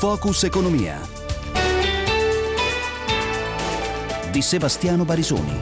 Focus Economia di Sebastiano Barisoni.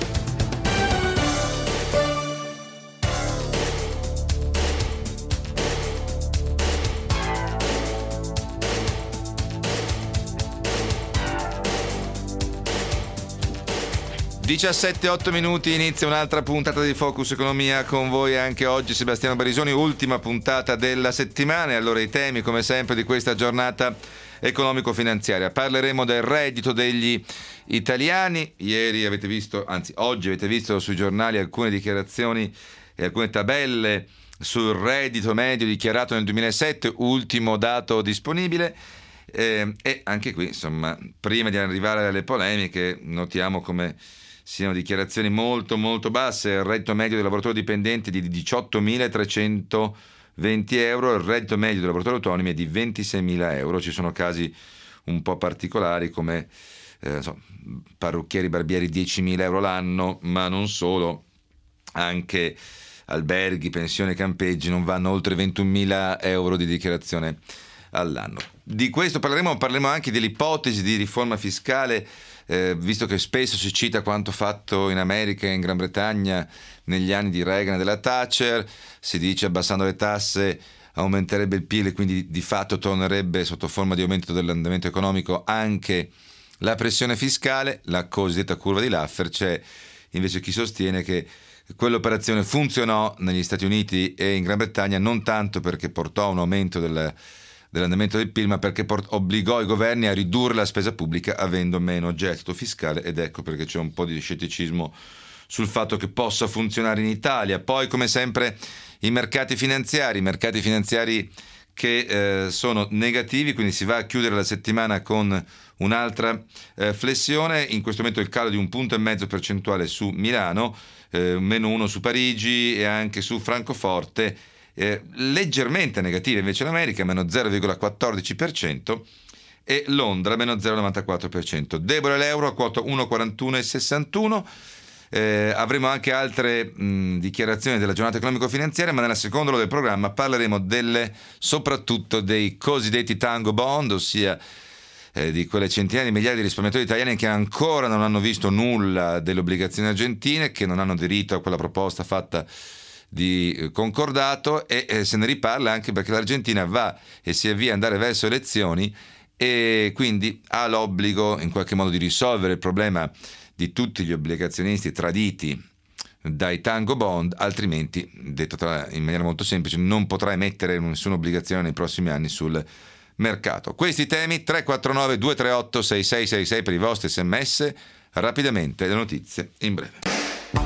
(17:08) inizia un'altra puntata di Focus Economia con voi anche oggi Sebastiano Barisoni, ultima puntata della settimana. E allora i temi come sempre di questa giornata economico-finanziaria: parleremo del reddito degli italiani. Ieri avete visto, anzi oggi avete visto sui giornali alcune dichiarazioni e alcune tabelle sul reddito medio dichiarato nel 2007, ultimo dato disponibile. E anche qui, insomma, prima di arrivare alle polemiche, notiamo come siano dichiarazioni molto molto basse. Il reddito medio dei lavoratori dipendenti è di 18.320 euro, il reddito medio dei lavoratori autonomi è di 26.000 euro. Ci sono casi un po' particolari come parrucchieri, barbieri 10.000 euro l'anno, ma non solo, anche alberghi, pensioni e campeggi non vanno oltre 21.000 euro di dichiarazione all'anno. Di questo parleremo anche dell'ipotesi di riforma fiscale, visto che spesso si cita quanto fatto in America e in Gran Bretagna negli anni di Reagan e della Thatcher. Si dice abbassando le tasse aumenterebbe il PIL e quindi di fatto tornerebbe sotto forma di aumento dell'andamento economico anche la pressione fiscale, la cosiddetta curva di Laffer. C'è invece chi sostiene che quell'operazione funzionò negli Stati Uniti e in Gran Bretagna non tanto perché portò a un aumento dell'andamento del PIL, ma perché obbligò i governi a ridurre la spesa pubblica avendo meno gettito fiscale, ed ecco perché c'è un po' di scetticismo sul fatto che possa funzionare in Italia. Poi, come sempre, i mercati finanziari che sono negativi, quindi si va a chiudere la settimana con un'altra flessione. In questo momento il calo di 1,5 punti percentuale su Milano, -1 su Parigi e anche su Francoforte. Leggermente negativa invece l'America, meno 0,14%, e Londra meno 0,94%. Debole l'euro a quota 1,4161. Avremo anche altre dichiarazioni della giornata economico-finanziaria, ma nella seconda ora del programma parleremo soprattutto dei cosiddetti tango bond, ossia di quelle centinaia di migliaia di risparmiatori italiani che ancora non hanno visto nulla delle obbligazioni argentine, che non hanno aderito a quella proposta fatta di concordato, e se ne riparla anche perché l'Argentina va e si avvia ad andare verso elezioni e quindi ha l'obbligo in qualche modo di risolvere il problema di tutti gli obbligazionisti traditi dai tango bond, altrimenti, detto in maniera molto semplice, non potrà emettere nessuna obbligazione nei prossimi anni sul mercato. Questi temi 349 238 6666 per i vostri sms. Rapidamente le notizie in breve.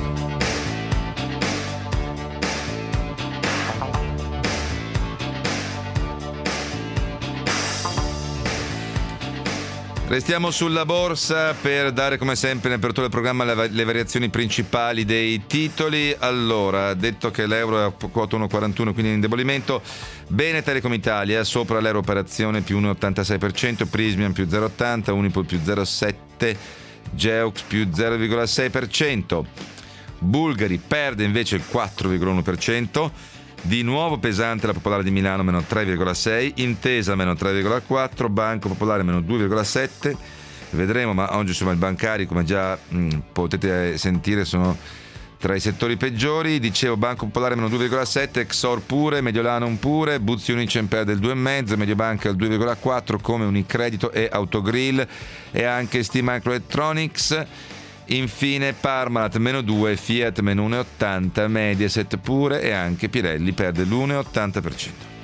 Restiamo sulla borsa per dare come sempre in apertura del programma le variazioni principali dei titoli. Allora, detto che l'euro è a quota 1,41, quindi in indebolimento, bene Telecom Italia sopra l'euro operazione più 1,86%, Prysmian più 0,80%, Unipol più 0,7%, Geox più 0,6%, Bulgari perde invece il 4,1%, di nuovo pesante la Popolare di Milano meno 3,6%, Intesa meno 3,4%, Banco Popolare meno 2,7%. Vedremo, ma oggi insomma i bancari, come già potete sentire, sono tra i settori peggiori. Dicevo, Banco Popolare meno 2,7%, Exor pure, Mediolanum pure, Buzzi Unicem perde il 2,5%, Mediobanca il 2,4%, come Unicredito e Autogrill e anche ST Microelectronics. Infine Parmalat meno 2%, Fiat meno 1,80%, Mediaset pure e anche Pirelli perde l'1,80%.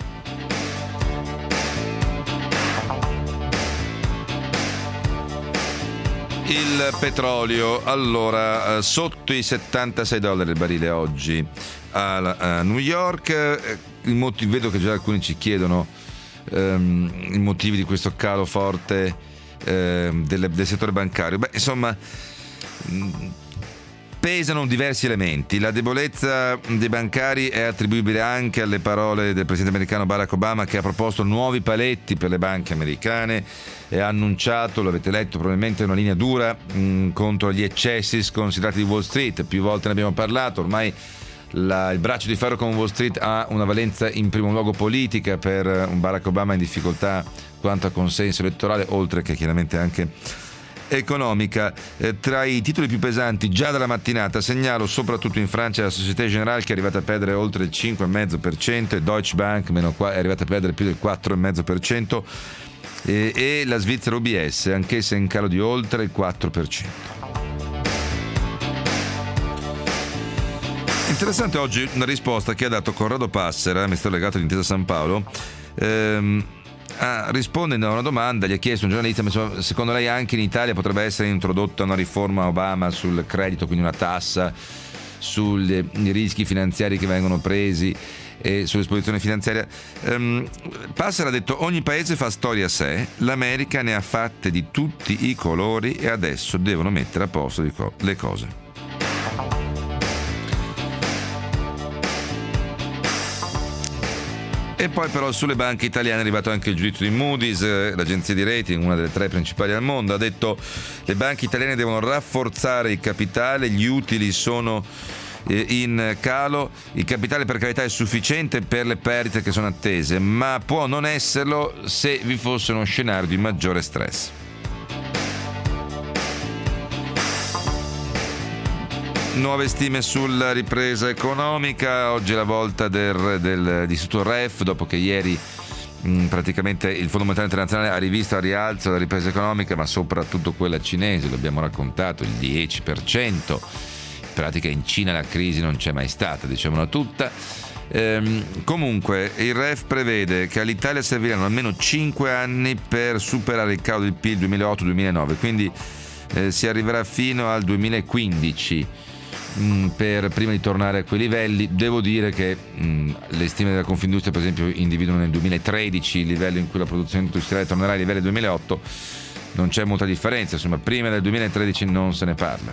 Il petrolio, allora, sotto i $76 il barile oggi a New York. Vedo che già alcuni ci chiedono i motivi di questo calo forte del settore bancario. Insomma, pesano diversi elementi. La debolezza dei bancari è attribuibile anche alle parole del presidente americano Barack Obama, che ha proposto nuovi paletti per le banche americane e ha annunciato, lo avete letto probabilmente, una linea dura contro gli eccessi sconsiderati di Wall Street. Più volte ne abbiamo parlato, ormai il braccio di ferro con Wall Street ha una valenza in primo luogo politica per un Barack Obama in difficoltà quanto a consenso elettorale, oltre che chiaramente anche economica. Tra i titoli più pesanti già dalla mattinata segnalo soprattutto in Francia la Société Générale, che è arrivata a perdere oltre il 5,5%, e Deutsche Bank è arrivata a perdere più del 4,5%, e la Svizzera UBS anch'essa in calo di oltre il 4%. Interessante oggi una risposta che ha dato Corrado Passera, ministro delegato all'Intesa San Paolo, rispondendo a una domanda. Gli ha chiesto un giornalista: ma secondo lei anche in Italia potrebbe essere introdotta una riforma Obama sul credito, quindi una tassa sui rischi finanziari che vengono presi e sull'esposizione finanziaria? Passera ha detto: ogni paese fa storia a sé, l'America ne ha fatte di tutti i colori e adesso devono mettere a posto le cose. E poi però sulle banche italiane è arrivato anche il giudizio di Moody's, l'agenzia di rating, una delle 3 principali al mondo. Ha detto: le banche italiane devono rafforzare il capitale, gli utili sono in calo, il capitale per carità è sufficiente per le perdite che sono attese, ma può non esserlo se vi fosse uno scenario di maggiore stress. Nuove stime sulla ripresa economica. Oggi è la volta dell'istituto REF, dopo che ieri praticamente il Fondo Monetario Internazionale ha rivisto a rialzo la ripresa economica, ma soprattutto quella cinese, l'abbiamo raccontato, il 10%. In pratica in Cina la crisi non c'è mai stata, diciamola tutta. Comunque il REF prevede che all'Italia serviranno almeno 5 anni per superare il calo del PIL 2008-2009, quindi si arriverà fino al 2015 per prima di tornare a quei livelli. Devo dire che le stime della Confindustria, per esempio, individuano nel 2013 il livello in cui la produzione industriale tornerà ai livelli del 2008. Non c'è molta differenza, insomma, prima del 2013 non se ne parla.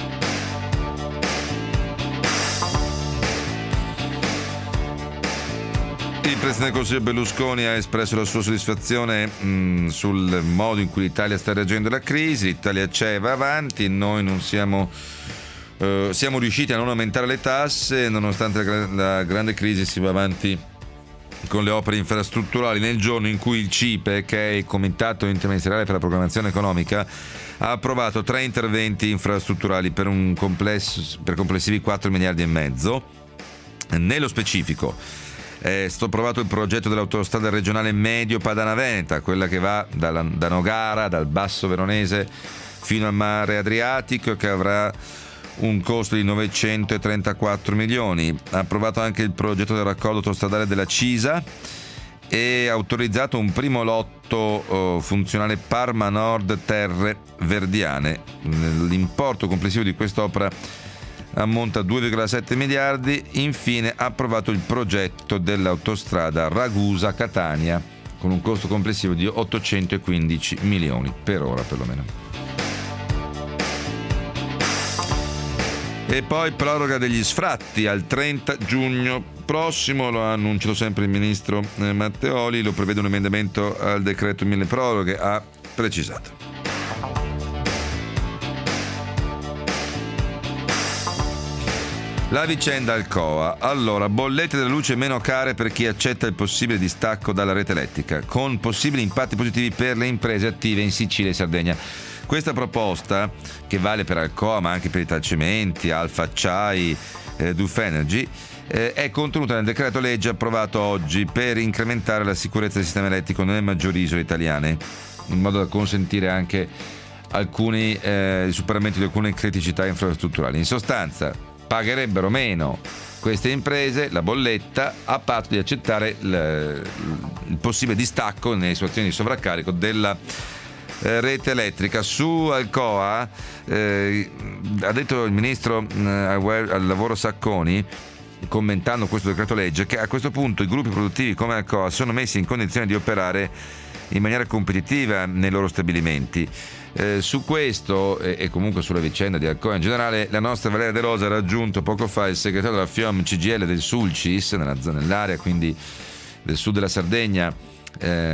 Il Presidente del Consiglio Berlusconi ha espresso la sua soddisfazione sul modo in cui l'Italia sta reagendo alla crisi. L'Italia c'è, va avanti, noi non siamo riusciti a non aumentare le tasse, nonostante la grande crisi si va avanti con le opere infrastrutturali. Nel giorno in cui il CIPE, che è il Comitato Interministeriale per la Programmazione Economica, ha approvato 3 interventi infrastrutturali per complessivi 4 miliardi e mezzo. Nello specifico è stato approvato il progetto dell'autostrada regionale Medio Padana-Veneta, quella che va da Nogara, dal Basso Veronese fino al Mare Adriatico, che avrà un costo di 934 milioni. Ha approvato anche il progetto del raccordo autostradale della Cisa e ha autorizzato un primo lotto funzionale Parma Nord Terre Verdiane. L'importo complessivo di quest'opera ammonta a 2,7 miliardi. Infine ha approvato il progetto dell'autostrada Ragusa-Catania con un costo complessivo di 815 milioni per ora perlomeno. E poi proroga degli sfratti al 30 giugno prossimo, lo ha annunciato sempre il ministro Matteoli, lo prevede un emendamento al decreto mille proroghe, ha precisato. La vicenda Alcoa. Allora, bollette della luce meno care per chi accetta il possibile distacco dalla rete elettrica, con possibili impatti positivi per le imprese attive in Sicilia e Sardegna. Questa proposta, che vale per Alcoa ma anche per Italcementi, Alfa Acciai, Duf Energy, è contenuta nel decreto legge approvato oggi per incrementare la sicurezza del sistema elettrico nelle maggiori isole italiane, in modo da consentire anche il superamento di alcune criticità infrastrutturali. In sostanza, pagherebbero meno queste imprese la bolletta a patto di accettare il possibile distacco nelle situazioni di sovraccarico della rete elettrica. Su Alcoa ha detto il ministro al lavoro Sacconi, commentando questo decreto legge, che a questo punto i gruppi produttivi come Alcoa sono messi in condizione di operare in maniera competitiva nei loro stabilimenti. Su questo e comunque sulla vicenda di Alcoa in generale, la nostra Valeria De Rosa ha raggiunto poco fa il segretario della FIOM CGIL del Sulcis, nell'area quindi del sud della Sardegna,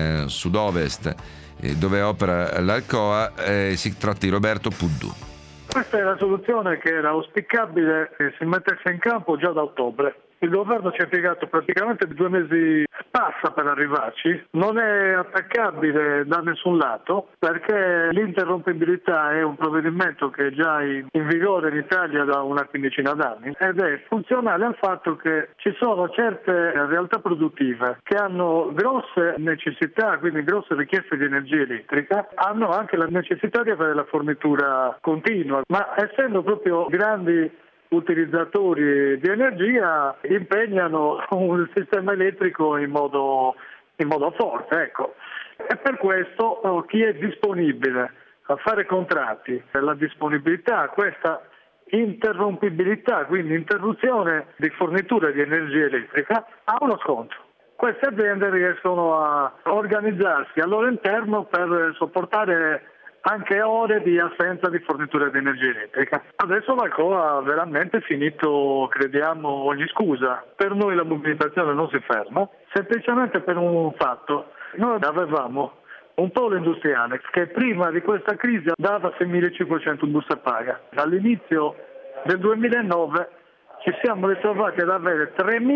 sud-ovest, dove opera l'Alcoa. Si tratta di Roberto Puddù. Questa è la soluzione che era auspicabile che si mettesse in campo già da ottobre. Il governo ci ha impiegato praticamente 2 mesi passa per arrivarci, non è attaccabile da nessun lato perché l'interrompibilità è un provvedimento che è già in vigore in Italia da una quindicina d'anni ed è funzionale al fatto che ci sono certe realtà produttive che hanno grosse necessità, quindi grosse richieste di energia elettrica, hanno anche la necessità di avere la fornitura continua, ma essendo proprio grandi utilizzatori di energia impegnano un sistema elettrico in modo forte, ecco. E per questo chi è disponibile a fare contratti per la disponibilità a questa interrompibilità, quindi interruzione di fornitura di energia elettrica, ha uno sconto. Queste aziende riescono a organizzarsi al loro interno per sopportare anche ore di assenza di fornitura di energia elettrica. Adesso l'Alcoa ha veramente finito, crediamo, ogni scusa. Per noi la mobilitazione non si ferma, semplicemente per un fatto. Noi avevamo un polo industriale che prima di questa crisi dava 6.500 buste paga. Dall'inizio del 2009 ci siamo ritrovati ad avere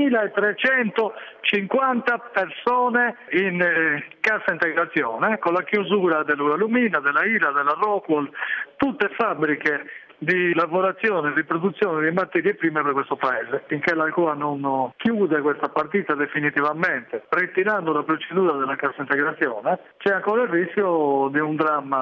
3.350 persone in cassa integrazione, con la chiusura dell'Uralumina, della ILA, della Rockwell, tutte fabbriche di lavorazione, di produzione di materie prime per questo paese. Finché l'Alcoa non chiude questa partita definitivamente, ritirando la procedura della cassa integrazione, c'è ancora il rischio di un dramma.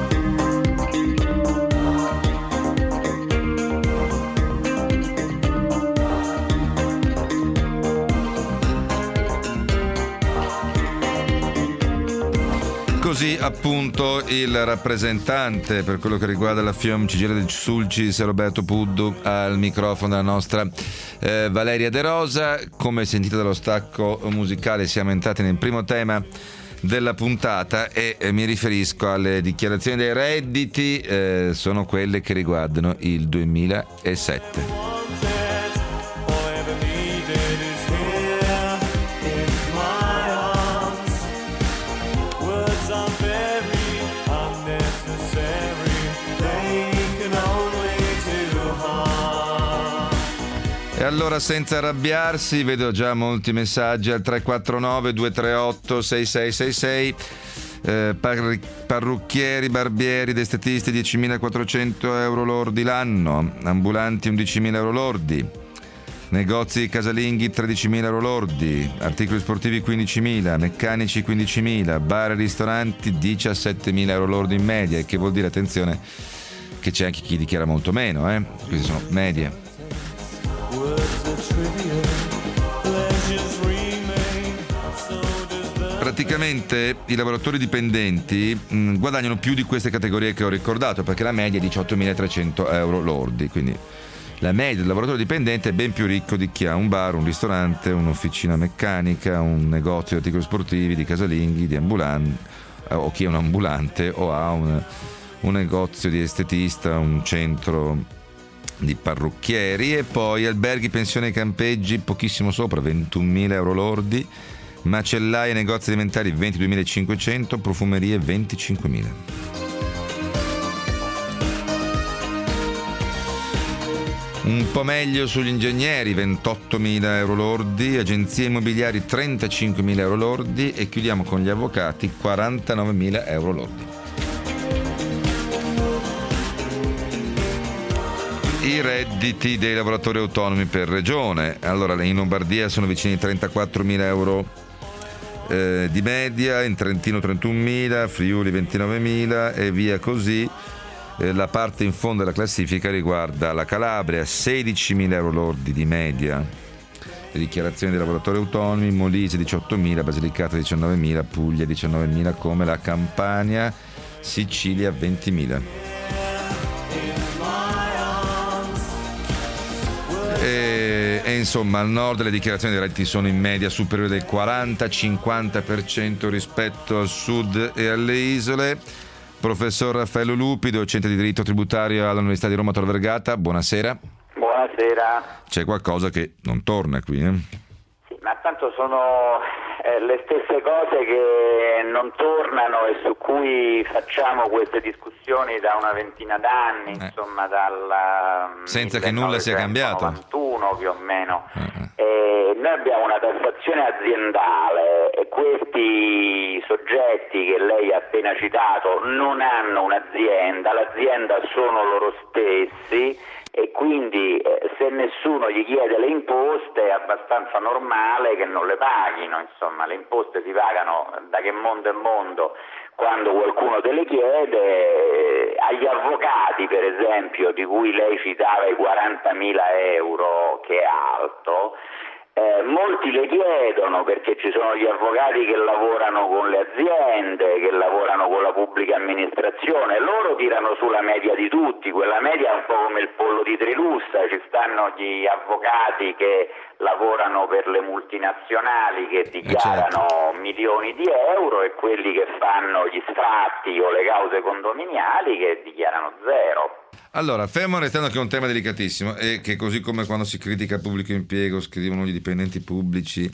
Così appunto il rappresentante per quello che riguarda la FIOM CGIL del Sulcis, Roberto Puddu, al microfono della nostra Valeria De Rosa. Come sentite dallo stacco musicale siamo entrati nel primo tema della puntata e mi riferisco alle dichiarazioni dei redditi, sono quelle che riguardano il 2007. E allora, senza arrabbiarsi, vedo già molti messaggi al 349 238 6666. Parrucchieri, barbieri ed estetisti 10.400 euro lordi l'anno, ambulanti 11.000 euro lordi, negozi casalinghi 13.000 euro lordi, articoli sportivi 15.000, meccanici 15.000, bar e ristoranti 17.000 euro lordi in media, e che vuol dire, attenzione, che c'è anche chi dichiara molto meno, queste sono medie. Praticamente i lavoratori dipendenti guadagnano più di queste categorie che ho ricordato, perché la media è 18.300 euro lordi, quindi la media del lavoratore dipendente è ben più ricco di chi ha un bar, un ristorante, un'officina meccanica, un negozio di articoli sportivi, di casalinghi, di ambulanti, o chi è un ambulante o ha un negozio di estetista, un centro di parrucchieri, e poi alberghi, pensioni e campeggi pochissimo sopra 21.000 euro lordi, macellaie e negozi alimentari 22.500, profumerie 25.000. Un po' meglio sugli ingegneri, 28.000 euro lordi, agenzie immobiliari 35.000 euro lordi, e chiudiamo con gli avvocati 49.000 euro lordi. I redditi dei lavoratori autonomi per regione. Allora, in Lombardia sono vicini ai 34.000 euro di media, in Trentino 31.000, Friuli 29.000 e via così. La parte in fondo della classifica riguarda la Calabria, 16.000 euro lordi di media, le dichiarazioni dei lavoratori autonomi, Molise 18.000, Basilicata 19.000, Puglia 19.000, come la Campania, Sicilia 20.000. E insomma, al nord le dichiarazioni dei redditi sono in media superiori del 40-50% rispetto al sud e alle isole. Professor Raffaello Lupi, docente di diritto tributario all'Università di Roma Tor Vergata, buonasera. Buonasera. C'è qualcosa che non torna qui, Sì, ma tanto sono le stesse cose che non tornano e su cui facciamo queste discussioni da una ventina d'anni, insomma dal senza che nulla sia cambiato. 1991 più o meno. Noi abbiamo una tassazione aziendale e questi soggetti che lei ha appena citato non hanno un'azienda, l'azienda sono loro stessi e quindi se nessuno gli chiede le imposte è abbastanza normale che non le paghino, insomma le imposte si pagano da che mondo è mondo quando qualcuno te le chiede. Agli avvocati per esempio di cui lei citava i 40.000 euro che è alto, molti le chiedono perché ci sono gli avvocati che lavorano con le aziende, che lavorano con la pubblica amministrazione, loro tirano sulla media di tutti, quella media è un po' come il pollo di Trilussa, ci stanno gli avvocati che lavorano per le multinazionali che dichiarano milioni di euro e quelli che fanno gli sfratti o le cause condominiali che dichiarano zero. Allora, fermo restando che è un tema delicatissimo e che così come quando si critica il pubblico impiego, scrivono gli dipendenti pubblici,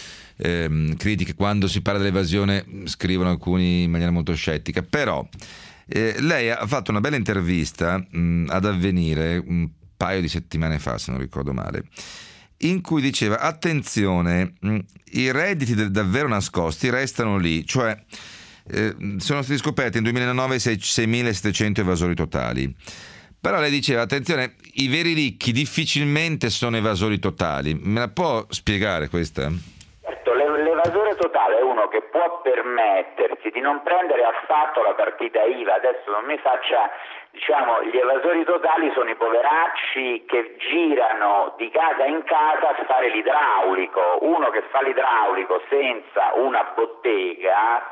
critiche, quando si parla dell'evasione scrivono alcuni in maniera molto scettica, però lei ha fatto una bella intervista ad Avvenire un paio di settimane fa, se non ricordo male, in cui diceva attenzione, i redditi davvero nascosti restano lì, cioè sono stati scoperti nel 2009 6.700 evasori totali. Però lei diceva attenzione, i veri ricchi difficilmente sono evasori totali. Me la può spiegare questa? Certo, l'evasore totale è uno che può permettersi di non prendere affatto la partita IVA. Adesso non mi faccia, gli evasori totali sono i poveracci che girano di casa in casa a fare l'idraulico. Uno che fa l'idraulico senza una bottega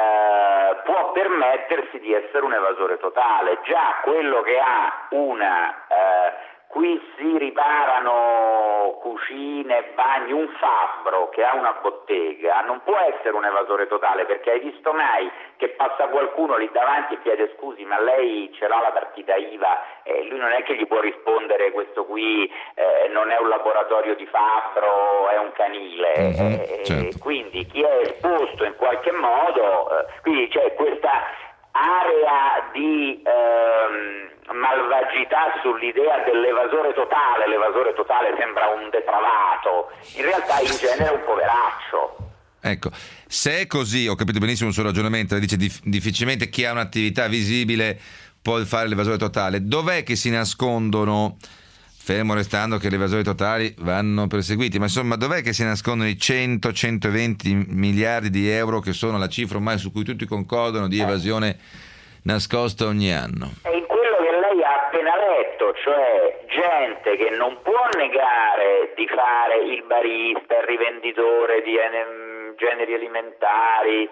può permettersi di essere un evasore totale. Già quello che ha qui si riparano cucine, bagni, un fabbro che ha una bottega non può essere un evasore totale, perché hai visto mai che passa qualcuno lì davanti e chiede scusi ma lei ce l'ha la partita IVA? Lui non è che gli può rispondere questo qui non è un laboratorio di fabbro, è un canile. Certo. Quindi chi è esposto in qualche modo, quindi c'è questa area di malvagità sull'idea dell'evasore totale. L'evasore totale sembra un depravato, in realtà in genere è un poveraccio. Ecco, se è così, ho capito benissimo il suo ragionamento, lei dice difficilmente chi ha un'attività visibile può fare l'evasore totale. Dov'è che si nascondono, fermo restando che le evasori totali vanno perseguiti, ma insomma dov'è che si nascondono i 100-120 miliardi di euro che sono la cifra ormai su cui tutti concordano di evasione nascosta ogni anno? È in quello che lei ha appena letto, cioè gente che non può negare di fare il barista, il rivenditore di generi alimentari,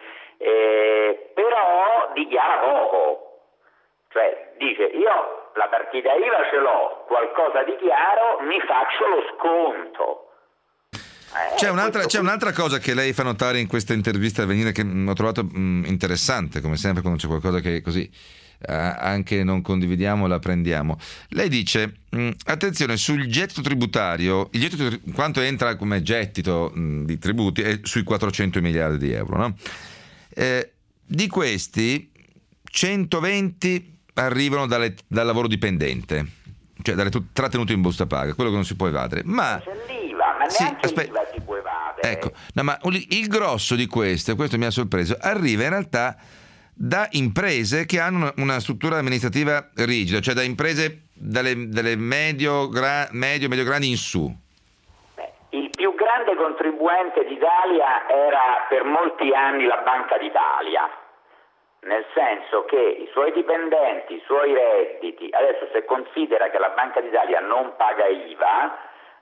però dichiara poco. Cioè dice io la partita IVA ce l'ho, qualcosa dichiaro, mi faccio lo sconto. C'è un'altra cosa che lei fa notare in questa intervista a Avvenire che ho trovato interessante, come sempre quando c'è qualcosa che così anche non condividiamo la prendiamo. Lei dice attenzione sul gettito tributario, quanto entra come gettito di tributi è sui 400 miliardi di euro, no? Di questi 120 arrivano dal lavoro dipendente, cioè dalle trattenute in busta paga, quello che non si può evadere. Ma c'è l'IVA, ma neanche l'IVA si può evadere. Ecco, no, ma il grosso di questo mi ha sorpreso, arriva in realtà da imprese che hanno una struttura amministrativa rigida, cioè da imprese dalle medio grandi in su. Il più grande contribuente d'Italia era per molti anni la Banca d'Italia, nel senso che i suoi dipendenti, i suoi redditi, adesso se considera che la Banca d'Italia non paga IVA,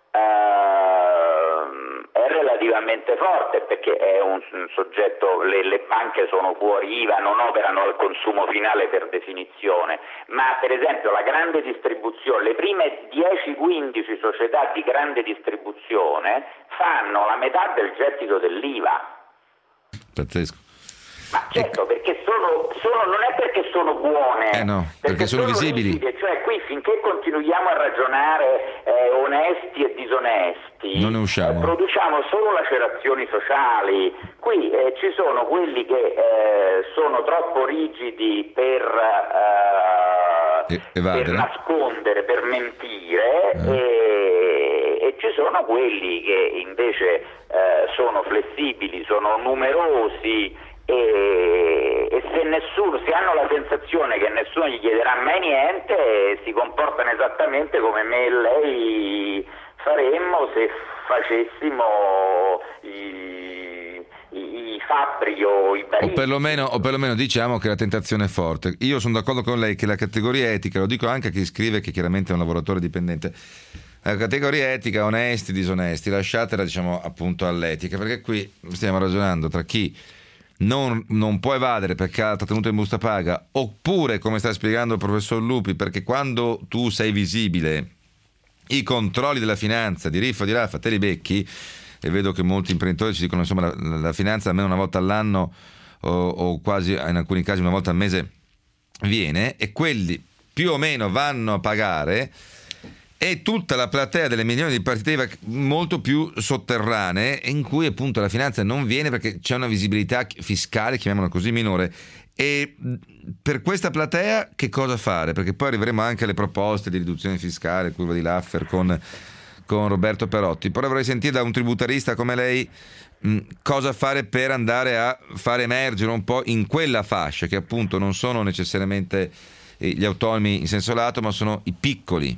è relativamente forte perché è un soggetto, le banche sono fuori IVA, non operano al consumo finale per definizione, ma per esempio la grande distribuzione, le prime 10-15 società di grande distribuzione fanno la metà del gettito dell'IVA. Pazzesco. Ma certo, perché non è perché sono buone, no, perché sono visibili. Rigide, cioè qui finché continuiamo a ragionare onesti e disonesti, non ne usciamo. Produciamo solo lacerazioni sociali. Qui ci sono quelli che sono troppo rigidi per nascondere, per mentire, e ci sono quelli che invece sono flessibili, sono numerosi, e se hanno la sensazione che nessuno gli chiederà mai niente, si comportano esattamente come me e lei faremmo se facessimo i fabbri o i barili. O perlomeno diciamo che la tentazione è forte. Io sono d'accordo con lei che la categoria etica, lo dico anche a chi scrive che chiaramente è un lavoratore dipendente, la categoria etica, onesti, disonesti, lasciatela diciamo appunto all'etica, perché qui stiamo ragionando tra chi non può evadere perché ha trattenuto in busta paga, oppure, come sta spiegando il professor Lupi, perché quando tu sei visibile i controlli della finanza di Riffa di Raffa te li becchi, e vedo che molti imprenditori ci dicono insomma la finanza almeno una volta all'anno o quasi in alcuni casi una volta al mese viene, e quelli più o meno vanno a pagare, e tutta la platea delle milioni di partite IVA molto più sotterranee, in cui appunto la finanza non viene perché c'è una visibilità fiscale, chiamiamola così, minore. E per questa platea che cosa fare? Perché poi arriveremo anche alle proposte di riduzione fiscale, curva di Laffer con Roberto Perotti, però vorrei sentire da un tributarista come lei cosa fare per andare a fare emergere un po' in quella fascia che appunto non sono necessariamente gli autonomi in senso lato, ma sono i piccoli.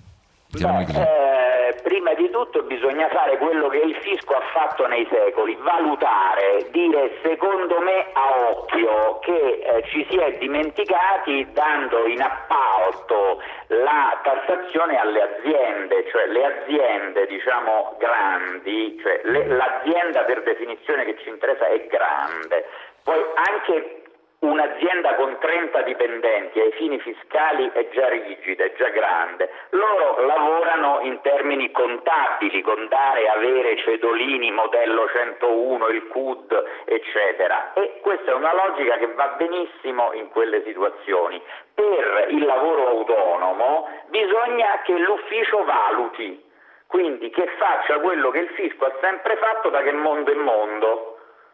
Prima di tutto bisogna fare quello che il fisco ha fatto nei secoli, valutare, dire secondo me a occhio che ci si è dimenticati dando in appalto la tassazione alle aziende, cioè le aziende diciamo grandi, cioè l'azienda per definizione che ci interessa è grande, poi anche un'azienda con 30 dipendenti ai fini fiscali è già rigida, è già grande. Loro lavorano in termini contabili, con dare, avere, cedolini, modello 101, il CUD, eccetera. E questa è una logica che va benissimo in quelle situazioni. Per il lavoro autonomo bisogna che l'ufficio valuti, quindi che faccia quello che il fisco ha sempre fatto da che mondo è mondo.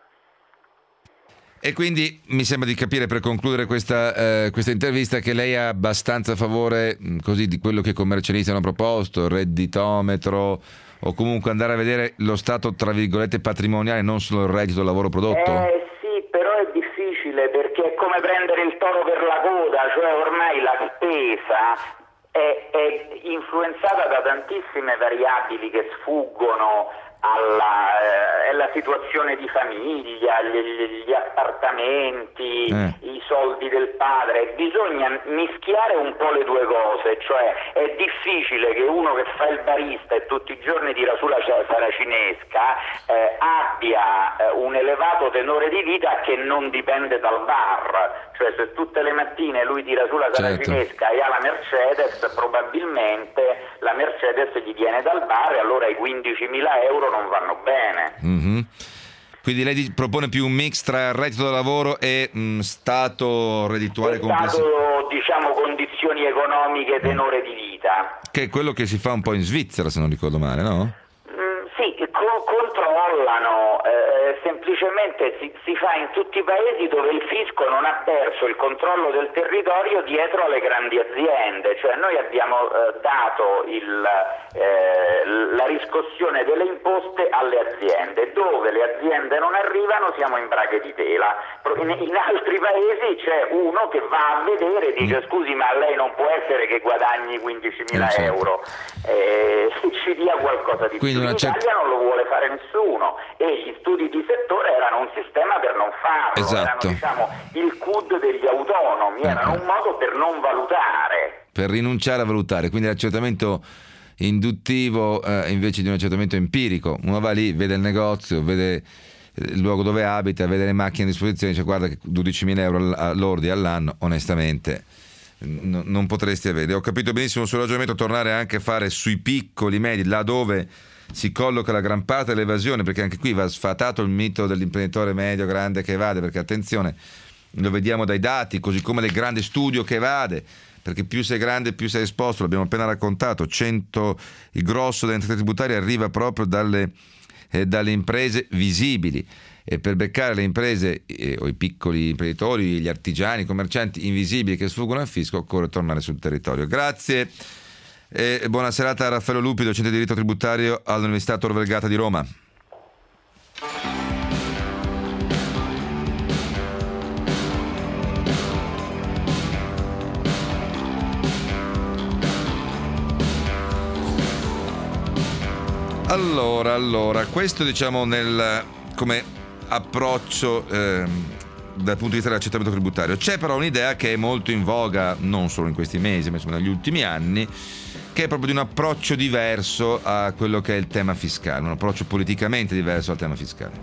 E quindi mi sembra di capire, per concludere questa intervista, che lei è abbastanza a favore così di quello che i commercialisti hanno proposto, il redditometro, o comunque andare a vedere lo stato tra virgolette patrimoniale, non solo il reddito lavoro prodotto? Sì, però è difficile perché è come prendere il toro per la coda, cioè ormai la spesa è influenzata da tantissime variabili che sfuggono alla situazione di famiglia, gli appartamenti, i soldi del padre. Bisogna mischiare un po' le due cose, cioè è difficile che uno che fa il barista e tutti i giorni tira su la saracinesca abbia un elevato tenore di vita che non dipende dal bar, cioè se tutte le mattine lui tira su la saracinesca e ha la Mercedes, probabilmente la Mercedes gli viene dal bar e allora i 15.000 euro non vanno bene. Mm-hmm. Quindi lei propone più un mix tra reddito da lavoro e stato reddituale complessivo? Stato, diciamo, condizioni economiche, tenore di vita. Che è quello che si fa un po' in Svizzera, se non ricordo male, no? Sì, controllano, semplicemente si fa in tutti i paesi dove il fisco non ha perso il controllo del territorio dietro alle grandi aziende, cioè noi abbiamo dato la riscossione delle imposte alle aziende, dove le aziende non arrivano siamo in braghe di tela. In altri paesi c'è uno che va a vedere e dice scusi, ma lei non può essere che guadagni 15.000 euro, ci dia qualcosa di più. In Italia non lo vuole fare nessuno e gli studi di settore erano un sistema per non farlo, esatto. Erano diciamo il CUD degli autonomi, erano un modo per non valutare, per rinunciare a valutare, quindi l'accertamento induttivo invece di un accertamento empirico. Uno va lì, vede il negozio, vede il luogo dove abita, vede le macchine a disposizione, dice guarda che 12.000 euro lordi all'anno onestamente non potresti avere. Ho capito benissimo il suo ragionamento, tornare anche a fare sui piccoli medi, là dove si colloca la gran parte dell'evasione, perché anche qui va sfatato il mito dell'imprenditore medio grande che evade, perché attenzione, lo vediamo dai dati, così come del grande studio che evade, perché più sei grande più sei esposto, l'abbiamo appena raccontato, il grosso delle entrate tributarie arriva proprio dalle imprese visibili, e per beccare le imprese o i piccoli imprenditori, gli artigiani, i commercianti invisibili che sfuggono al fisco, occorre tornare sul territorio. Grazie e buona serata a Raffaello Lupi, docente di diritto tributario all'Università Tor Vergata di Roma. Allora, questo diciamo come approccio dal punto di vista dell'accertamento tributario. C'è però un'idea che è molto in voga non solo in questi mesi, ma insomma negli ultimi anni, che è proprio di un approccio diverso a quello che è il tema fiscale, un approccio politicamente diverso al tema fiscale.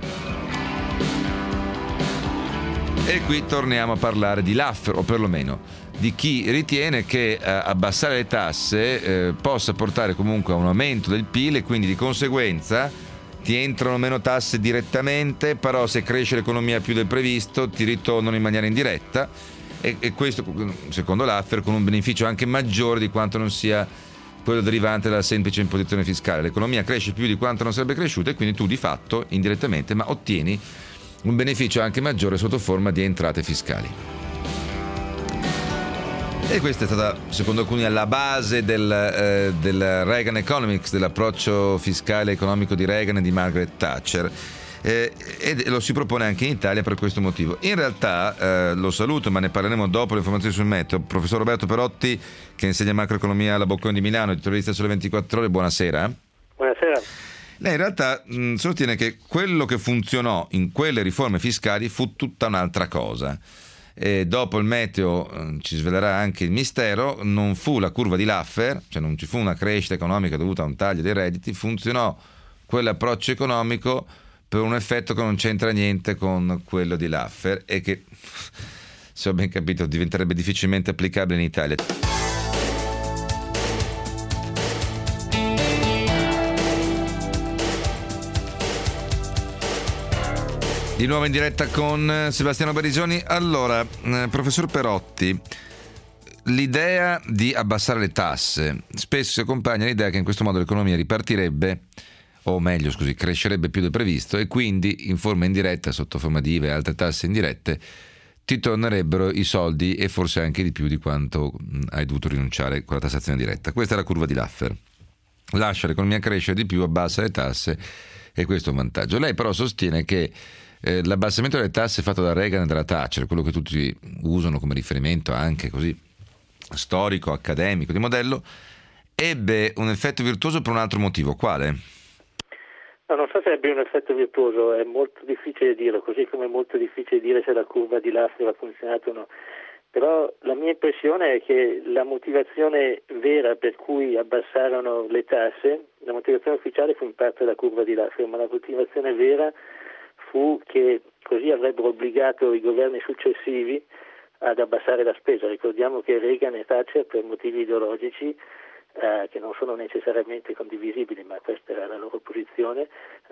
E qui torniamo a parlare di Laffer, o perlomeno di chi ritiene che abbassare le tasse possa portare comunque a un aumento del PIL e quindi di conseguenza ti entrano meno tasse direttamente, però se cresce l'economia più del previsto ti ritornano in maniera indiretta, e questo secondo Laffer con un beneficio anche maggiore di quanto non sia quello derivante dalla semplice imposizione fiscale. L'economia cresce più di quanto non sarebbe cresciuta e quindi tu di fatto indirettamente ma ottieni un beneficio anche maggiore sotto forma di entrate fiscali. E questa è stata, secondo alcuni, alla base del Reagan Economics, dell'approccio fiscale e economico di Reagan e di Margaret Thatcher, e lo si propone anche in Italia per questo motivo. In realtà lo saluto, ma ne parleremo dopo le informazioni sul meteo. Professor Roberto Perotti, che insegna macroeconomia alla Bocconi di Milano, editorialista Sole 24 Ore, buonasera. Buonasera. Lei in realtà sostiene che quello che funzionò in quelle riforme fiscali fu tutta un'altra cosa. E dopo il meteo ci svelerà anche il mistero, non fu la curva di Laffer, cioè non ci fu una crescita economica dovuta a un taglio dei redditi, funzionò quell'approccio economico per un effetto che non c'entra niente con quello di Laffer e che, se ho ben capito, diventerebbe difficilmente applicabile in Italia. Di nuovo in diretta con Sebastiano Barisoni. Allora, professor Perotti, l'idea di abbassare le tasse spesso si accompagna all'idea che in questo modo l'economia ripartirebbe, o meglio, scusi, crescerebbe più del previsto, e quindi in forma indiretta, sotto forma di IVA e altre tasse indirette, ti tornerebbero i soldi e forse anche di più di quanto hai dovuto rinunciare con la tassazione diretta. Questa è la curva di Laffer. Lascia l'economia crescere di più, abbassa le tasse e questo è un vantaggio. Lei però sostiene che l'abbassamento delle tasse fatto da Reagan e dalla Thatcher, quello che tutti usano come riferimento anche così storico, accademico, di modello, ebbe un effetto virtuoso per un altro motivo. Quale? No, non so se abbia un effetto virtuoso, è molto difficile dirlo, così come è molto difficile dire se la curva di Laffer ha funzionato o no. Però la mia impressione è che la motivazione vera per cui abbassarono le tasse, la motivazione ufficiale fu in parte la curva di Laffer, ma la motivazione vera fu che così avrebbero obbligato i governi successivi ad abbassare la spesa. Ricordiamo che Reagan e Thatcher, per motivi ideologici che non sono necessariamente condivisibili, ma questa era la loro posizione,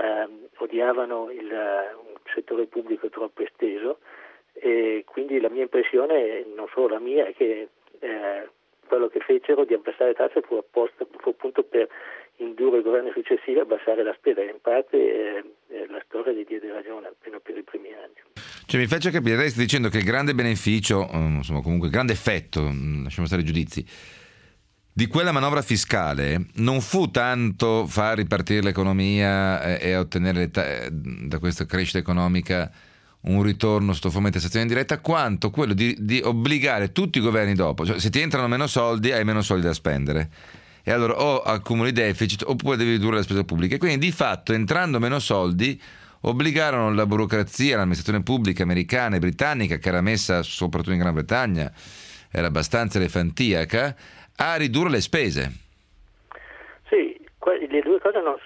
odiavano un settore pubblico troppo esteso, e quindi la mia impressione, non solo la mia, è che quello che fecero di abbassare le tasse fu appunto per indurre i governi successivi a abbassare la spesa, e in parte la storia gli diede ragione, almeno per i primi anni. Cioè, mi faccia capire, lei sta dicendo che il grande beneficio, insomma comunque il grande effetto, lasciamo stare i giudizi, di quella manovra fiscale non fu tanto far ripartire l'economia e ottenere da questa crescita economica un ritorno sotto forma di tassazione indiretta, quanto quello di obbligare tutti i governi dopo, cioè se ti entrano meno soldi hai meno soldi da spendere e allora o accumuli deficit oppure devi ridurre la spesa pubblica, e quindi di fatto entrando meno soldi obbligarono la burocrazia, l'amministrazione pubblica americana e britannica, che era messa soprattutto in Gran Bretagna, era abbastanza elefantiaca, a ridurre le spese. Sì, le due cose non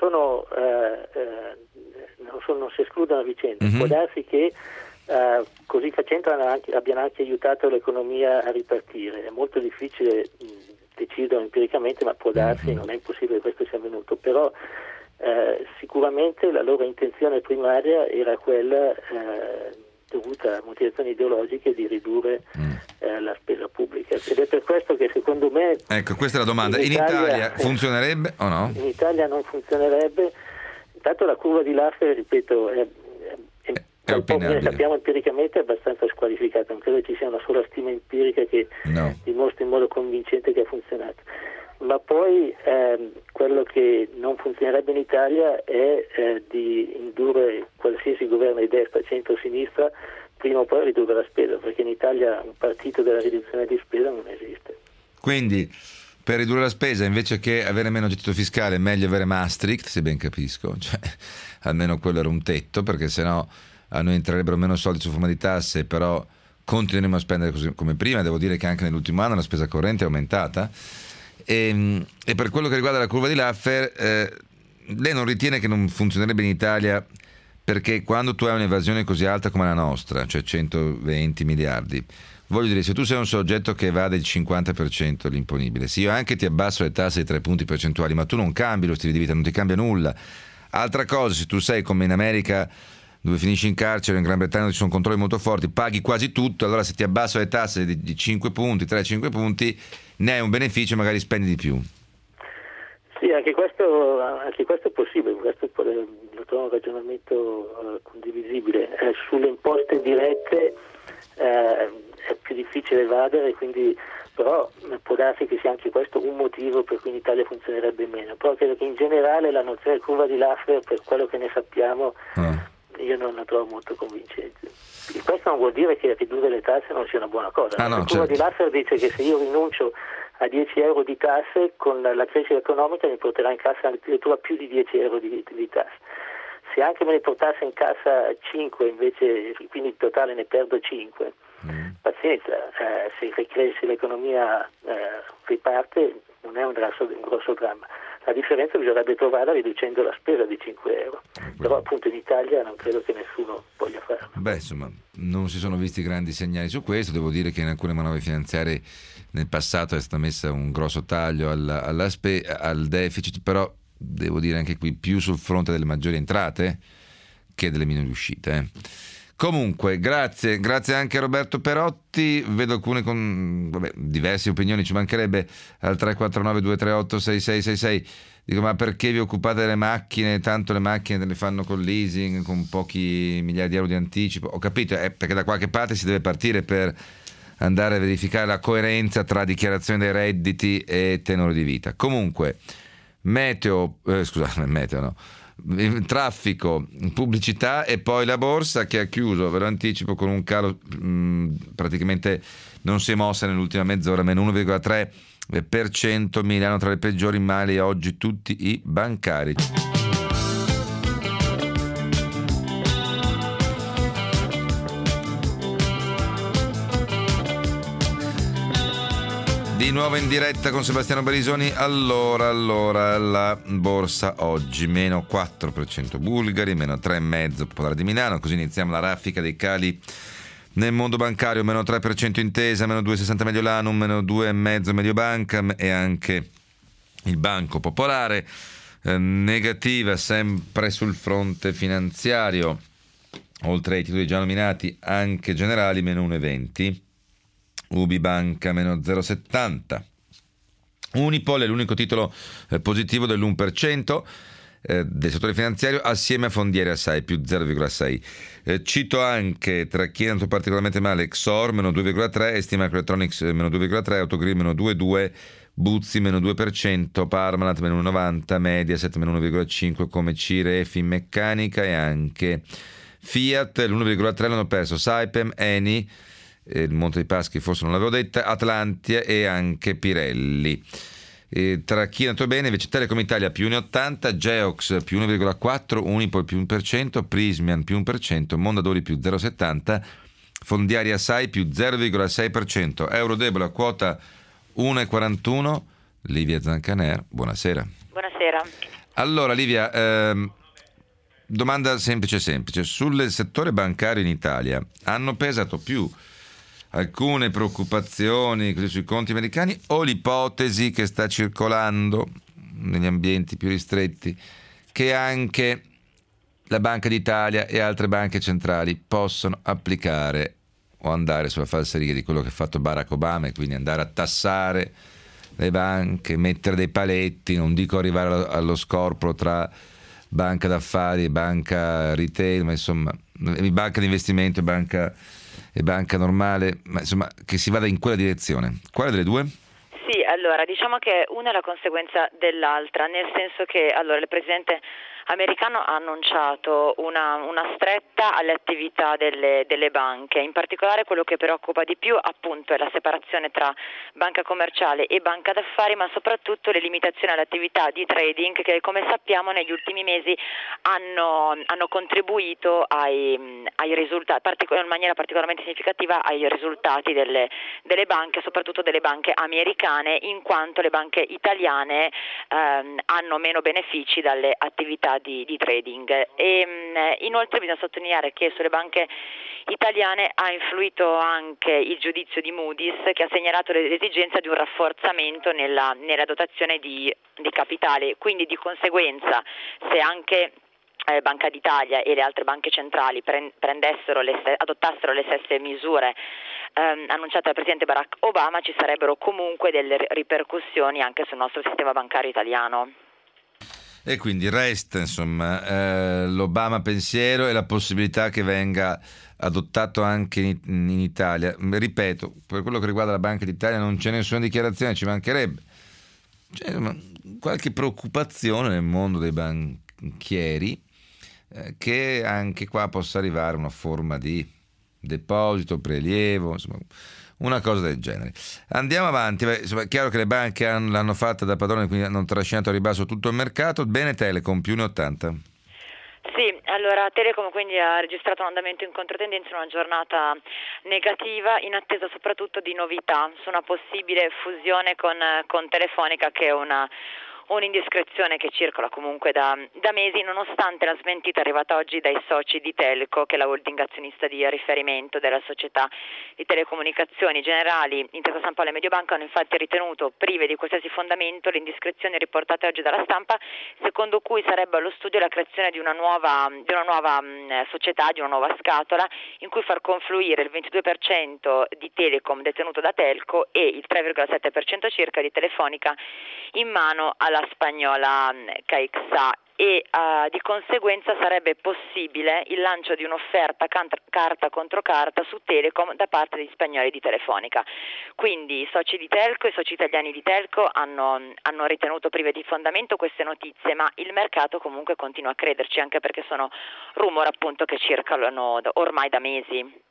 si escludono a vicenda. Può darsi che così facendo abbiano anche aiutato l'economia a ripartire. È molto difficile decidere empiricamente, ma può darsi, non è impossibile che questo sia avvenuto, però sicuramente la loro intenzione primaria era quella dovuta a motivazioni ideologiche di ridurre la spesa pubblica, ed è per questo che secondo me, ecco, questa è la domanda, in Italia funzionerebbe o no? In Italia non funzionerebbe. Intanto la curva di Laffer, ripeto, è opinabile. sappiamo empiricamente è abbastanza squalificata, non credo ci sia una sola stima empirica che dimostri in modo convincente che ha funzionato. Ma poi quello che non funzionerebbe in Italia è di indurre qualsiasi governo di destra, centro o sinistra prima o poi a ridurre la spesa, perché in Italia un partito della riduzione di spesa non esiste. Quindi per ridurre la spesa, invece che avere meno gettito fiscale, è meglio avere Maastricht, se ben capisco, cioè almeno quello era un tetto, perché sennò a noi entrerebbero meno soldi su forma di tasse, però continueremo a spendere così come prima. Devo dire che anche nell'ultimo anno la spesa corrente è aumentata. E per quello che riguarda la curva di Laffer, lei non ritiene che non funzionerebbe in Italia, perché quando tu hai un'evasione così alta come la nostra, cioè 120 miliardi, voglio dire, se tu sei un soggetto che va del 50% l'imponibile, sì, io anche ti abbasso le tasse di 3 punti percentuali, ma tu non cambi lo stile di vita, non ti cambia nulla. Altra cosa, se tu sei come in America, dove finisci in carcere, in Gran Bretagna dove ci sono controlli molto forti, paghi quasi tutto, allora se ti abbasso le tasse di 5 punti, 3-5 punti, ne hai un beneficio e magari spendi di più. Sì, anche questo è possibile, questo lo trovo un ragionamento condivisibile. Sulle imposte dirette è più difficile evadere, quindi però può darsi che sia anche questo un motivo per cui in Italia funzionerebbe meno. Però credo che in generale la nozione di curva di Laffer, per quello che ne sappiamo, io non la trovo molto convincente. Questo non vuol dire che ridurre le tasse non sia una buona cosa. La curva di Laffer dice che se io rinuncio a 10 euro di tasse, con la crescita economica mi porterà in cassa addirittura più di 10 euro di tasse. Se anche me ne portasse in cassa 5 invece, quindi in totale ne perdo 5, pazienza, se ricresce l'economia riparte, non è un grosso dramma. La differenza bisognerebbe trovarla riducendo la spesa di 5 euro, però appunto in Italia non credo che nessuno voglia farlo. Beh, insomma, non si sono visti grandi segnali su questo. Devo dire che in alcune manovre finanziarie nel passato è stato messo un grosso taglio al deficit, però devo dire anche qui più sul fronte delle maggiori entrate che delle minori uscite. Comunque, grazie anche a Roberto Perotti. Vedo alcune con diverse opinioni, ci mancherebbe, al 349 238 6666. Dico, ma perché vi occupate delle macchine? Tanto le macchine le fanno con leasing, con pochi migliaia di euro di anticipo. Ho capito, perché da qualche parte si deve partire per andare a verificare la coerenza tra dichiarazione dei redditi e tenore di vita. Comunque, traffico, pubblicità e poi la borsa che ha chiuso, ve lo anticipo, con un calo praticamente non si è mossa nell'ultima mezz'ora, meno 1,3%, Milano tra le peggiori, male oggi tutti i bancari. Di nuovo in diretta con Sebastiano Barisoni. Allora, la borsa oggi meno 4% Bulgari, meno 3,5% Popolare di Milano. Così iniziamo la raffica dei cali nel mondo bancario. Meno 3% Intesa, meno 2,60 Mediolanum, meno 2,5 Mediobanca e anche il Banco Popolare. Negativa sempre sul fronte finanziario, oltre ai titoli già nominati anche Generali, meno 1,20. Ubibanca meno 0,70. Unipol è l'unico titolo positivo dell'1% del settore finanziario, assieme a Fondiere Assai più 0,6. Cito anche, tra chi è andato particolarmente male, Exor meno 2,3, Estima Electronics meno 2,3, Autogrill meno 2,2, Buzzi meno 2%, Parmalat meno 1,90, Mediaset meno 1,5, come Cire, Finmeccanica e anche Fiat. L'1,3 l'hanno perso Saipem, Eni, il Monte dei Paschi forse non l'avevo detta, Atlantia e anche Pirelli. Tra chi è andato bene invece Telecom Italia più 1,80, Geox più 1,4, Unipol più 1%, Prismian più 1%, Mondadori più 0,70, Fondiaria Assai più 0,6%. Euro debole a quota 1,41. Livia Zancaner, buonasera. Buonasera. Allora Livia, domanda semplice. Sul settore bancario in Italia hanno pesato più alcune preoccupazioni così sui conti americani o l'ipotesi che sta circolando negli ambienti più ristretti che anche la Banca d'Italia e altre banche centrali possono applicare o andare sulla falsariga di quello che ha fatto Barack Obama, e quindi andare a tassare le banche, mettere dei paletti, non dico arrivare allo scorporo tra banca d'affari e banca retail, ma insomma banca di investimento e banca normale, ma insomma che si vada in quella direzione. Quale delle due? Sì, allora diciamo che una è la conseguenza dell'altra, nel senso che allora il presidente americano ha annunciato una stretta alle attività delle banche. In particolare quello che preoccupa di più appunto è la separazione tra banca commerciale e banca d'affari, ma soprattutto le limitazioni alle attività di trading che, come sappiamo, negli ultimi mesi hanno contribuito ai risultati, in maniera particolarmente significativa ai risultati delle banche, soprattutto delle banche americane, in quanto le banche italiane hanno meno benefici dalle attività di trading. E inoltre bisogna sottolineare che sulle banche italiane ha influito anche il giudizio di Moody's, che ha segnalato l'esigenza di un rafforzamento nella dotazione di capitale. Quindi di conseguenza, se anche Banca d'Italia e le altre banche centrali adottassero le stesse misure annunciate dal Presidente Barack Obama, ci sarebbero comunque delle ripercussioni anche sul nostro sistema bancario italiano. E quindi resta insomma l'Obama pensiero e la possibilità che venga adottato anche in Italia. Ripeto, per quello che riguarda la Banca d'Italia non c'è nessuna dichiarazione, ci mancherebbe. C'è qualche preoccupazione nel mondo dei banchieri che anche qua possa arrivare una forma di deposito, prelievo, insomma una cosa del genere. Andiamo avanti. Insomma, è chiaro che le banche l'hanno fatta da padrone, quindi hanno trascinato a ribasso tutto il mercato. Bene Telecom, più 1,80. Sì, allora Telecom quindi ha registrato un andamento in controtendenza in una giornata negativa, in attesa soprattutto di novità su una possibile fusione con Telefonica, che è un'indiscrezione che circola comunque da mesi, nonostante la smentita arrivata oggi dai soci di Telco, che è la holding azionista di riferimento della società di telecomunicazioni generali. Intesa Sanpaolo e Mediobanca hanno infatti ritenuto prive di qualsiasi fondamento le indiscrezioni riportate oggi dalla stampa, secondo cui sarebbe allo studio la creazione di una nuova società, di una nuova scatola, in cui far confluire il 22% di Telecom detenuto da Telco e il 3,7% circa di Telefonica in mano alla spagnola CaixA, e di conseguenza sarebbe possibile il lancio di un'offerta carta contro carta su Telecom da parte degli spagnoli di Telefonica. Quindi i soci di Telco e i soci italiani di Telco hanno ritenuto prive di fondamento queste notizie, ma il mercato comunque continua a crederci, anche perché sono rumor appunto che circolano ormai da mesi.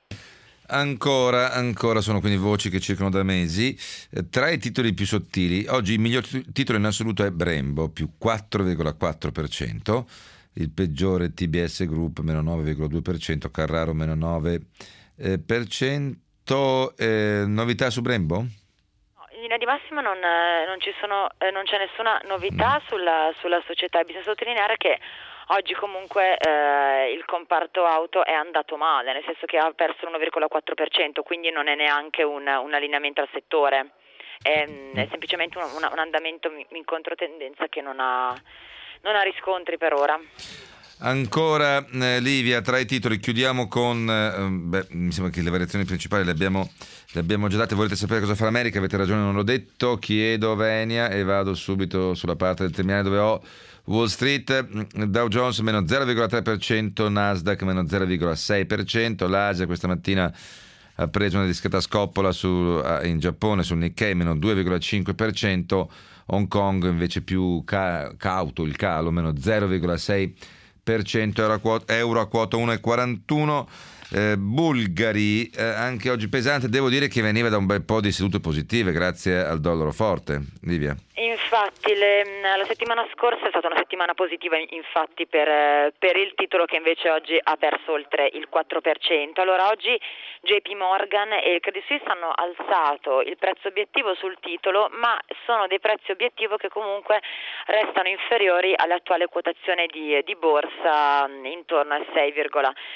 Ancora sono quindi voci che circolano da mesi. Tra i titoli più sottili, oggi il miglior titolo in assoluto è Brembo, più 4,4%, il peggiore TBS Group, meno 9,2%, Carraro, meno 9%. Novità su Brembo? In linea di massima non c'è nessuna novità sulla società. Bisogna sottolineare che oggi comunque il comparto auto è andato male, nel senso che ha perso l'1,4%, quindi non è neanche un allineamento al settore, è semplicemente un andamento in controtendenza che non ha riscontri per ora. Ancora Livia, tra i titoli chiudiamo con mi sembra che le variazioni principali le abbiamo già date. Volete sapere cosa fa l'America? Avete ragione, non l'ho detto. Chiedo Venia e vado subito sulla parte del terminale dove ho Wall Street. Dow Jones meno 0,3%, Nasdaq meno 0,6%, l'Asia questa mattina ha preso una discreta scoppola in Giappone sul Nikkei meno 2,5%, Hong Kong invece più cauto il calo meno 0,6%, euro a quota 1,41. Bulgari anche oggi pesante, devo dire che veniva da un bel po' di sedute positive grazie al dollaro forte. Livia. Infatti la settimana scorsa è stata una settimana positiva infatti per il titolo, che invece oggi ha perso oltre il 4%. Allora oggi JP Morgan e il Credit Suisse hanno alzato il prezzo obiettivo sul titolo, ma sono dei prezzi obiettivo che comunque restano inferiori all'attuale quotazione di borsa, intorno al 6,25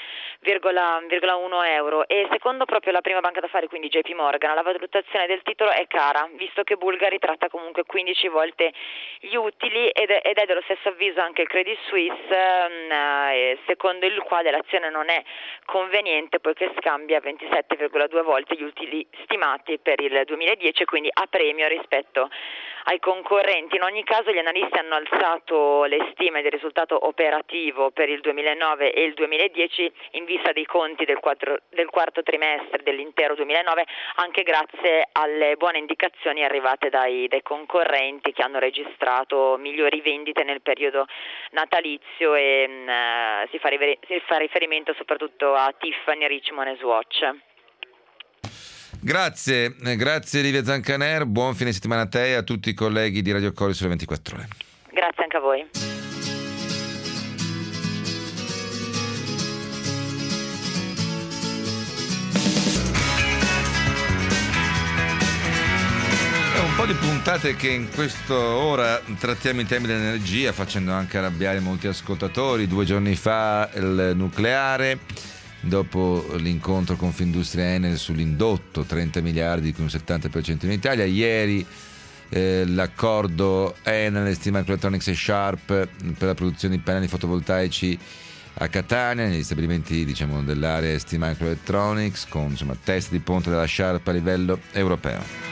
euro, e secondo proprio la prima banca d'affari, quindi JP Morgan, la valutazione del titolo è cara, visto che Bulgari tratta comunque 15 volte gli utili ed è dello stesso avviso anche il Credit Suisse, secondo il quale l'azione non è conveniente poiché scambia 27,2 volte gli utili stimati per il 2010, quindi a premio rispetto ai concorrenti. In ogni caso gli analisti hanno alzato le stime del risultato operativo per il 2009 e il 2010 in vista dei conti del quarto trimestre dell'intero 2009, anche grazie alle buone indicazioni arrivate dai concorrenti che hanno registrato migliori vendite nel periodo natalizio, e si fa riferimento soprattutto a Tiffany, Richemont e Swatch. Grazie Livia Zancaner, buon fine settimana a te e a tutti i colleghi di Radio Cori sulle 24 ore. Grazie anche a voi. Un po' di puntate che in quest'ora trattiamo i temi dell'energia, facendo anche arrabbiare molti ascoltatori. 2 giorni fa il nucleare, dopo l'incontro con Confindustria Enel sull'indotto, 30 miliardi, di cui un 70% in Italia. Ieri l'accordo Enel, STMicroelectronics e Sharp per la produzione di pannelli fotovoltaici a Catania, negli stabilimenti dell'area STMicroelectronics, con test di ponte della Sharp a livello europeo.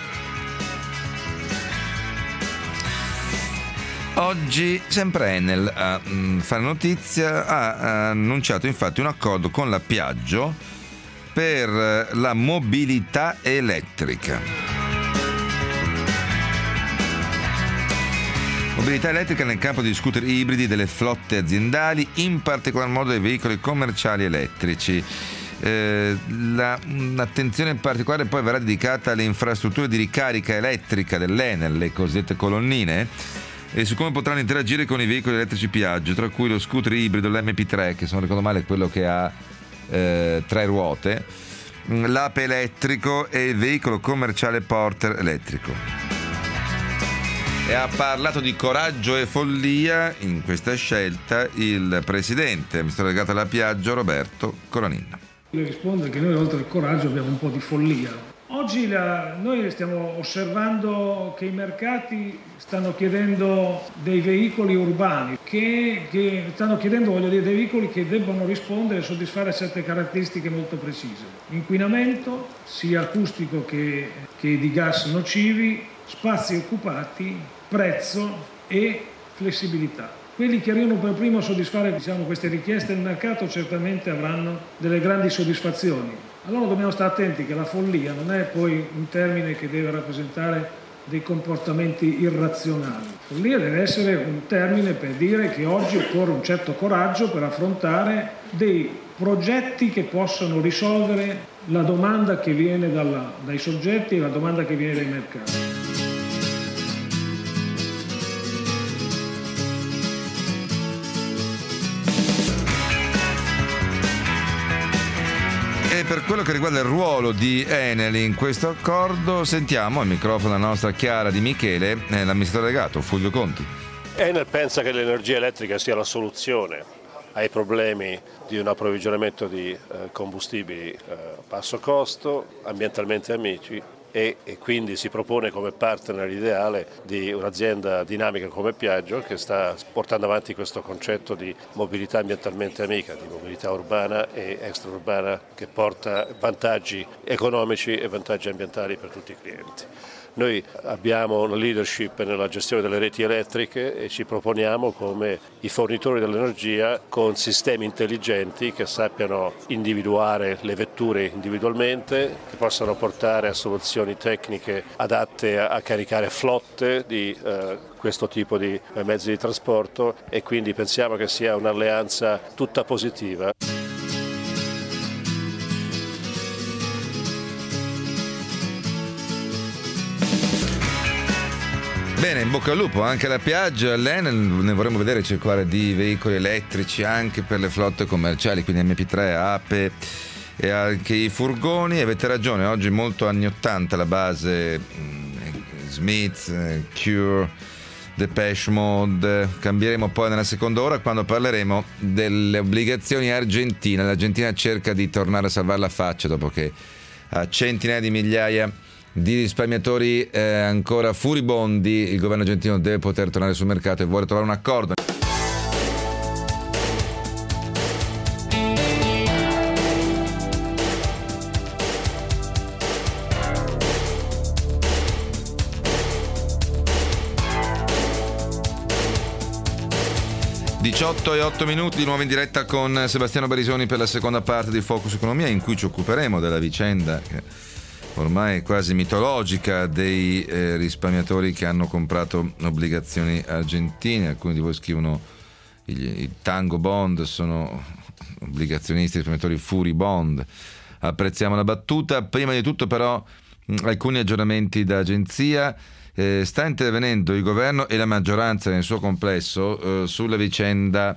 Oggi sempre Enel a fare notizia ha annunciato infatti un accordo con la Piaggio per la mobilità elettrica. Mobilità elettrica nel campo di scooter ibridi delle flotte aziendali, in particolar modo dei veicoli commerciali elettrici. Un'attenzione in particolare poi verrà dedicata alle infrastrutture di ricarica elettrica dell'Enel, le cosiddette colonnine, e su come potranno interagire con i veicoli elettrici Piaggio, tra cui lo scooter ibrido, l'MP3, che se non ricordo male è quello che ha 3 ruote, l'ape elettrico e il veicolo commerciale Porter elettrico. E ha parlato di coraggio e follia in questa scelta il presidente, amministratore delegato alla Piaggio, Roberto Colaninno. Le rispondo che noi oltre al coraggio abbiamo un po' di follia. Oggi noi stiamo osservando che i mercati stanno chiedendo dei veicoli urbani, che stanno chiedendo dei veicoli che debbono rispondere e soddisfare certe caratteristiche molto precise. Inquinamento, sia acustico che di gas nocivi, spazi occupati, prezzo e flessibilità. Quelli che arrivano per primo a soddisfare queste richieste del mercato certamente avranno delle grandi soddisfazioni. Allora dobbiamo stare attenti che la follia non è poi un termine che deve rappresentare dei comportamenti irrazionali. Follia deve essere un termine per dire che oggi occorre un certo coraggio per affrontare dei progetti che possano risolvere la domanda che viene dai soggetti e la domanda che viene dai mercati. E per quello che riguarda il ruolo di Enel in questo accordo, sentiamo al microfono la nostra Chiara Di Michele, l'amministratore delegato Fulvio Conti. Enel pensa che l'energia elettrica sia la soluzione ai problemi di un approvvigionamento di combustibili a basso costo, ambientalmente amici, e quindi si propone come partner ideale di un'azienda dinamica come Piaggio, che sta portando avanti questo concetto di mobilità ambientalmente amica, di mobilità urbana e extraurbana, che porta vantaggi economici e vantaggi ambientali per tutti i clienti. Noi abbiamo una leadership nella gestione delle reti elettriche e ci proponiamo come i fornitori dell'energia con sistemi intelligenti che sappiano individuare le vetture individualmente, che possano portare a soluzioni tecniche adatte a caricare flotte di questo tipo di mezzi di trasporto, e quindi pensiamo che sia un'alleanza tutta positiva. Bene, in bocca al lupo anche alla Piaggio e all'Enel. Ne vorremmo vedere circolare di veicoli elettrici anche per le flotte commerciali, quindi MP3, Ape e anche i furgoni. Avete ragione, oggi molto anni 80 la base, Smith, Cure, Depeche Mode. Cambieremo poi nella seconda ora quando parleremo delle obbligazioni argentine. L'Argentina cerca di tornare a salvare la faccia dopo che a centinaia di migliaia di risparmiatori ancora furibondi il governo argentino deve poter tornare sul mercato e vuole trovare un accordo. e 8 minuti di nuovo in diretta con Sebastiano Barisoni per la seconda parte di Focus Economia, in cui ci occuperemo della vicenda che ormai è quasi mitologica dei risparmiatori che hanno comprato obbligazioni argentine. Alcuni di voi scrivono i Tango Bond, sono obbligazionisti, risparmiatori furibond. Apprezziamo la battuta. Prima di tutto però alcuni aggiornamenti da agenzia. Sta intervenendo il governo e la maggioranza nel suo complesso sulla vicenda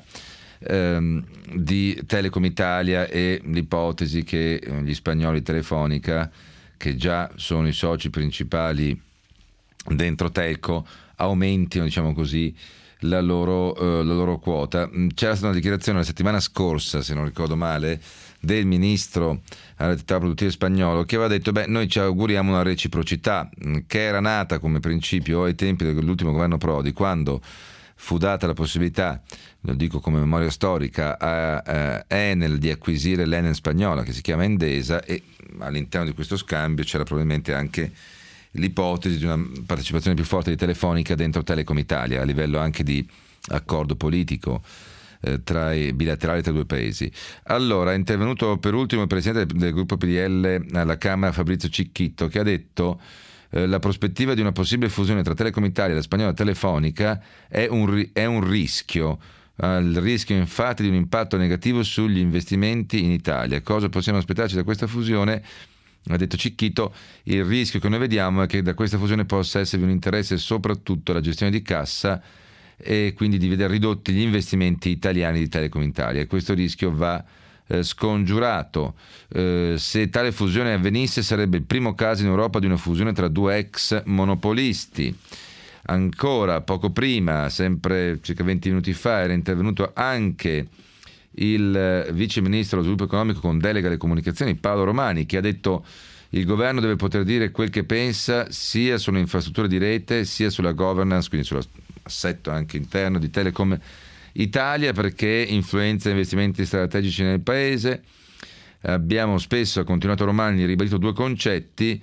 di Telecom Italia e l'ipotesi che gli spagnoli Telefonica, che già sono i soci principali dentro Telco, aumentino, diciamo così, la loro quota. C'era stata una dichiarazione la settimana scorsa, se non ricordo male, del ministro all'attività produttive spagnolo, che aveva detto noi ci auguriamo una reciprocità, che era nata come principio ai tempi dell'ultimo governo Prodi, quando fu data la possibilità, lo dico come memoria storica, a Enel di acquisire l'Enel spagnola che si chiama Endesa, e all'interno di questo scambio c'era probabilmente anche l'ipotesi di una partecipazione più forte di Telefonica dentro Telecom Italia, a livello anche di accordo politico tra i bilaterali tra i due paesi. Allora è intervenuto per ultimo il presidente del gruppo PDL alla Camera, Fabrizio Cicchitto, che ha detto la prospettiva di una possibile fusione tra Telecom Italia e la spagnola Telefonica è un rischio. Il rischio infatti di un impatto negativo sugli investimenti in Italia. Cosa possiamo aspettarci da questa fusione? Ha detto Cicchito, il rischio che noi vediamo è che da questa fusione possa esservi un interesse soprattutto alla gestione di cassa e quindi di vedere ridotti gli investimenti italiani di Telecom Italia, e questo rischio va scongiurato. Se tale fusione avvenisse sarebbe il primo caso in Europa di una fusione tra due ex monopolisti. Ancora poco prima, sempre circa 20 minuti fa, era intervenuto anche il vice ministro dello sviluppo economico con delega alle comunicazioni, Paolo Romani, che ha detto il governo deve poter dire quel che pensa sia sulle infrastrutture di rete sia sulla governance, quindi sull'assetto anche interno di Telecom Italia, perché influenza investimenti strategici nel paese. Abbiamo spesso, ha continuato Romani, ribadito due concetti.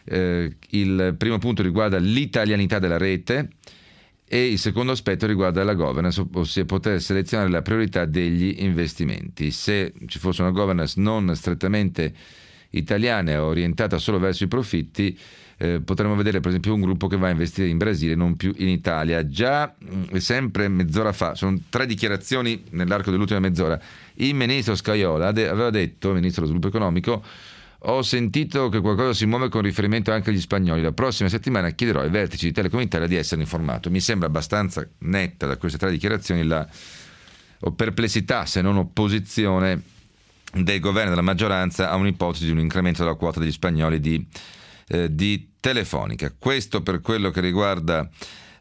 Il primo punto riguarda l'italianità della rete e il secondo aspetto riguarda la governance, ossia poter selezionare la priorità degli investimenti. Se ci fosse una governance non strettamente italiana e orientata solo verso i profitti, potremmo vedere per esempio un gruppo che va a investire in Brasile, non più in Italia. Già sempre mezz'ora fa, sono 3 dichiarazioni nell'arco dell'ultima mezz'ora, il ministro Scajola aveva detto, il ministro dello sviluppo economico: ho sentito che qualcosa si muove con riferimento anche agli spagnoli. La prossima settimana chiederò ai vertici di Telecom Italia di essere informato. Mi sembra abbastanza netta da queste 3 dichiarazioni la perplessità, se non opposizione, del governo e della maggioranza a un'ipotesi di un incremento della quota degli spagnoli di Telefonica. Questo per quello che riguarda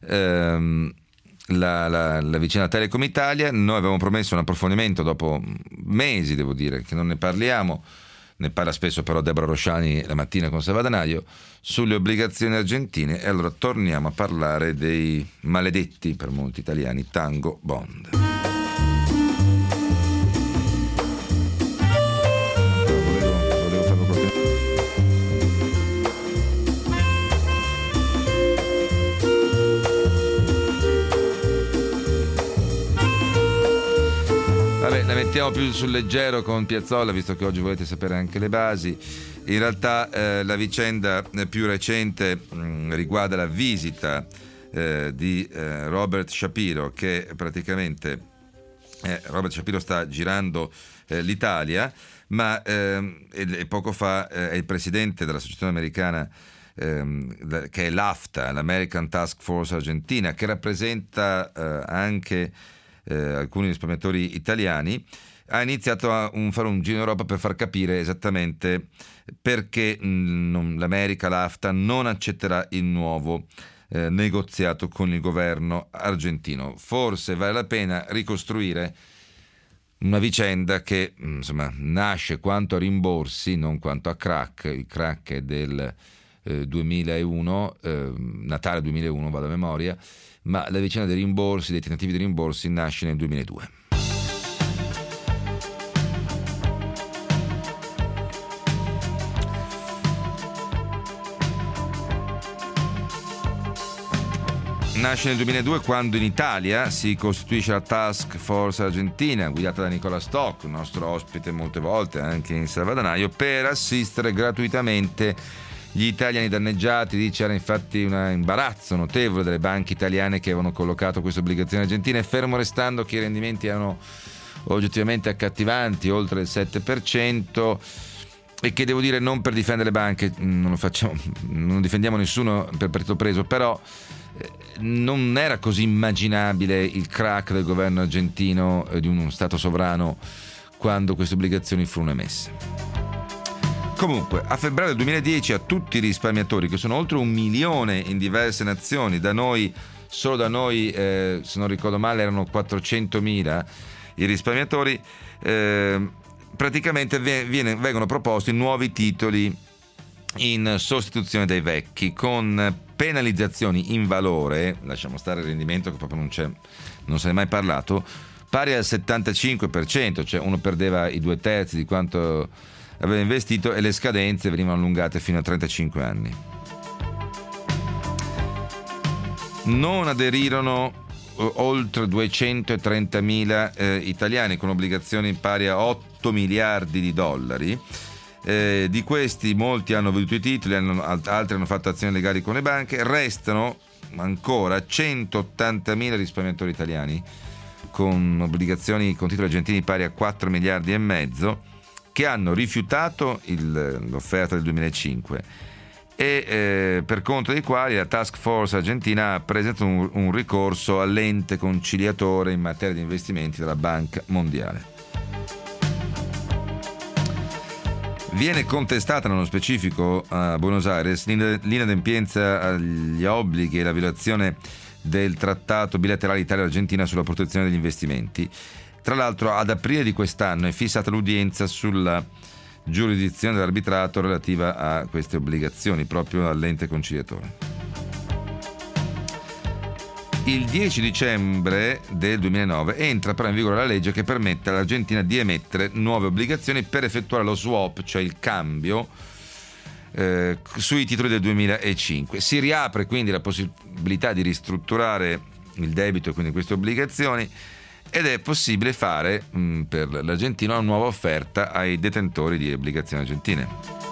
la vicenda Telecom Italia. Noi avevamo promesso un approfondimento dopo mesi, devo dire, che non ne parliamo. Ne parla spesso però Deborah Rosciani la mattina con Salvadanaio sulle obbligazioni argentine, e allora torniamo a parlare dei maledetti per molti italiani Tango Bond. Volevo farlo proprio. Vabbè, la mettiamo più sul leggero con Piazzolla, visto che oggi volete sapere anche le basi. In realtà la vicenda più recente riguarda la visita di Robert Shapiro, che praticamente Robert Shapiro sta girando l'Italia, ma poco fa è il presidente dell'associazione americana che è l'AFTA, l'American Task Force Argentina, che rappresenta anche alcuni risparmiatori italiani, ha iniziato a fare un giro in Europa per far capire esattamente perché l'America, l'AFTA, non accetterà il nuovo negoziato con il governo argentino. Forse vale la pena ricostruire una vicenda che insomma nasce quanto a rimborsi, non quanto a crack. Il crack è del 2001, Natale 2001, vado a memoria, ma la vicenda dei rimborsi, dei tentativi di rimborsi, nasce nel 2002. Nasce nel 2002 quando in Italia si costituisce la Task Force Argentina, guidata da Nicola Stock, il nostro ospite molte volte anche in Salvadanaio, per assistere gratuitamente gli italiani danneggiati. C'era infatti un imbarazzo notevole delle banche italiane che avevano collocato queste obbligazioni argentine, fermo restando che i rendimenti erano oggettivamente accattivanti, oltre il 7%, e che, devo dire, non per difendere le banche, non difendiamo nessuno per partito preso, però non era così immaginabile il crack del governo argentino, di uno stato sovrano, quando queste obbligazioni furono emesse. Comunque, a febbraio del 2010 a tutti i risparmiatori, che sono oltre 1 milione in diverse nazioni, solo da noi, se non ricordo male, erano 400.000 i risparmiatori, praticamente vengono proposti nuovi titoli in sostituzione dei vecchi, con penalizzazioni in valore, lasciamo stare il rendimento che proprio non se ne è mai parlato, pari al 75%, cioè uno perdeva i 2/3 di quanto aveva investito e le scadenze venivano allungate fino a 35 anni. Non aderirono oltre 230.000 italiani con obbligazioni pari a 8 miliardi di dollari. Di questi molti hanno venduto i titoli, altri hanno fatto azioni legali con le banche. Restano ancora 180.000 risparmiatori italiani con obbligazioni con titoli argentini pari a 4 miliardi e mezzo, che hanno rifiutato l'offerta del 2005 e per conto dei quali la Task Force Argentina ha presentato un ricorso all'ente conciliatore in materia di investimenti della Banca Mondiale. Viene contestata nello specifico a Buenos Aires l'inadempienza agli obblighi e la violazione del trattato bilaterale Italia-Argentina sulla protezione degli investimenti. Tra l'altro, ad aprile di quest'anno è fissata l'udienza sulla giurisdizione dell'arbitrato relativa a queste obbligazioni proprio all'ente conciliatore. Il 10 dicembre del 2009 entra però in vigore la legge che permette all'Argentina di emettere nuove obbligazioni per effettuare lo swap, cioè il cambio, sui titoli del 2005. Si riapre quindi la possibilità di ristrutturare il debito e quindi queste obbligazioni, ed è possibile fare per l'Argentina una nuova offerta ai detentori di obbligazioni argentine.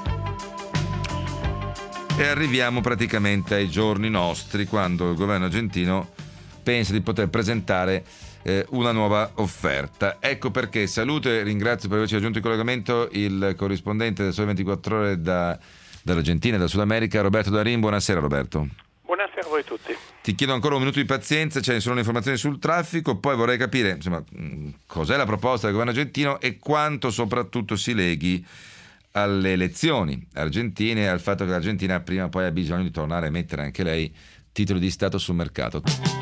E arriviamo praticamente ai giorni nostri, quando il governo argentino pensa di poter presentare una nuova offerta. Ecco perché saluto e ringrazio per averci raggiunto in collegamento il corrispondente del Sole 24 Ore dall'Argentina e dal Sud America, Roberto Darin. Buonasera Roberto. Buonasera a voi tutti. Ti chiedo ancora un minuto di pazienza, ci sono le informazioni sul traffico, poi vorrei capire insomma cos'è la proposta del governo argentino e quanto soprattutto si leghi alle elezioni argentine e al fatto che l'Argentina prima o poi ha bisogno di tornare a mettere anche lei titoli di Stato sul mercato.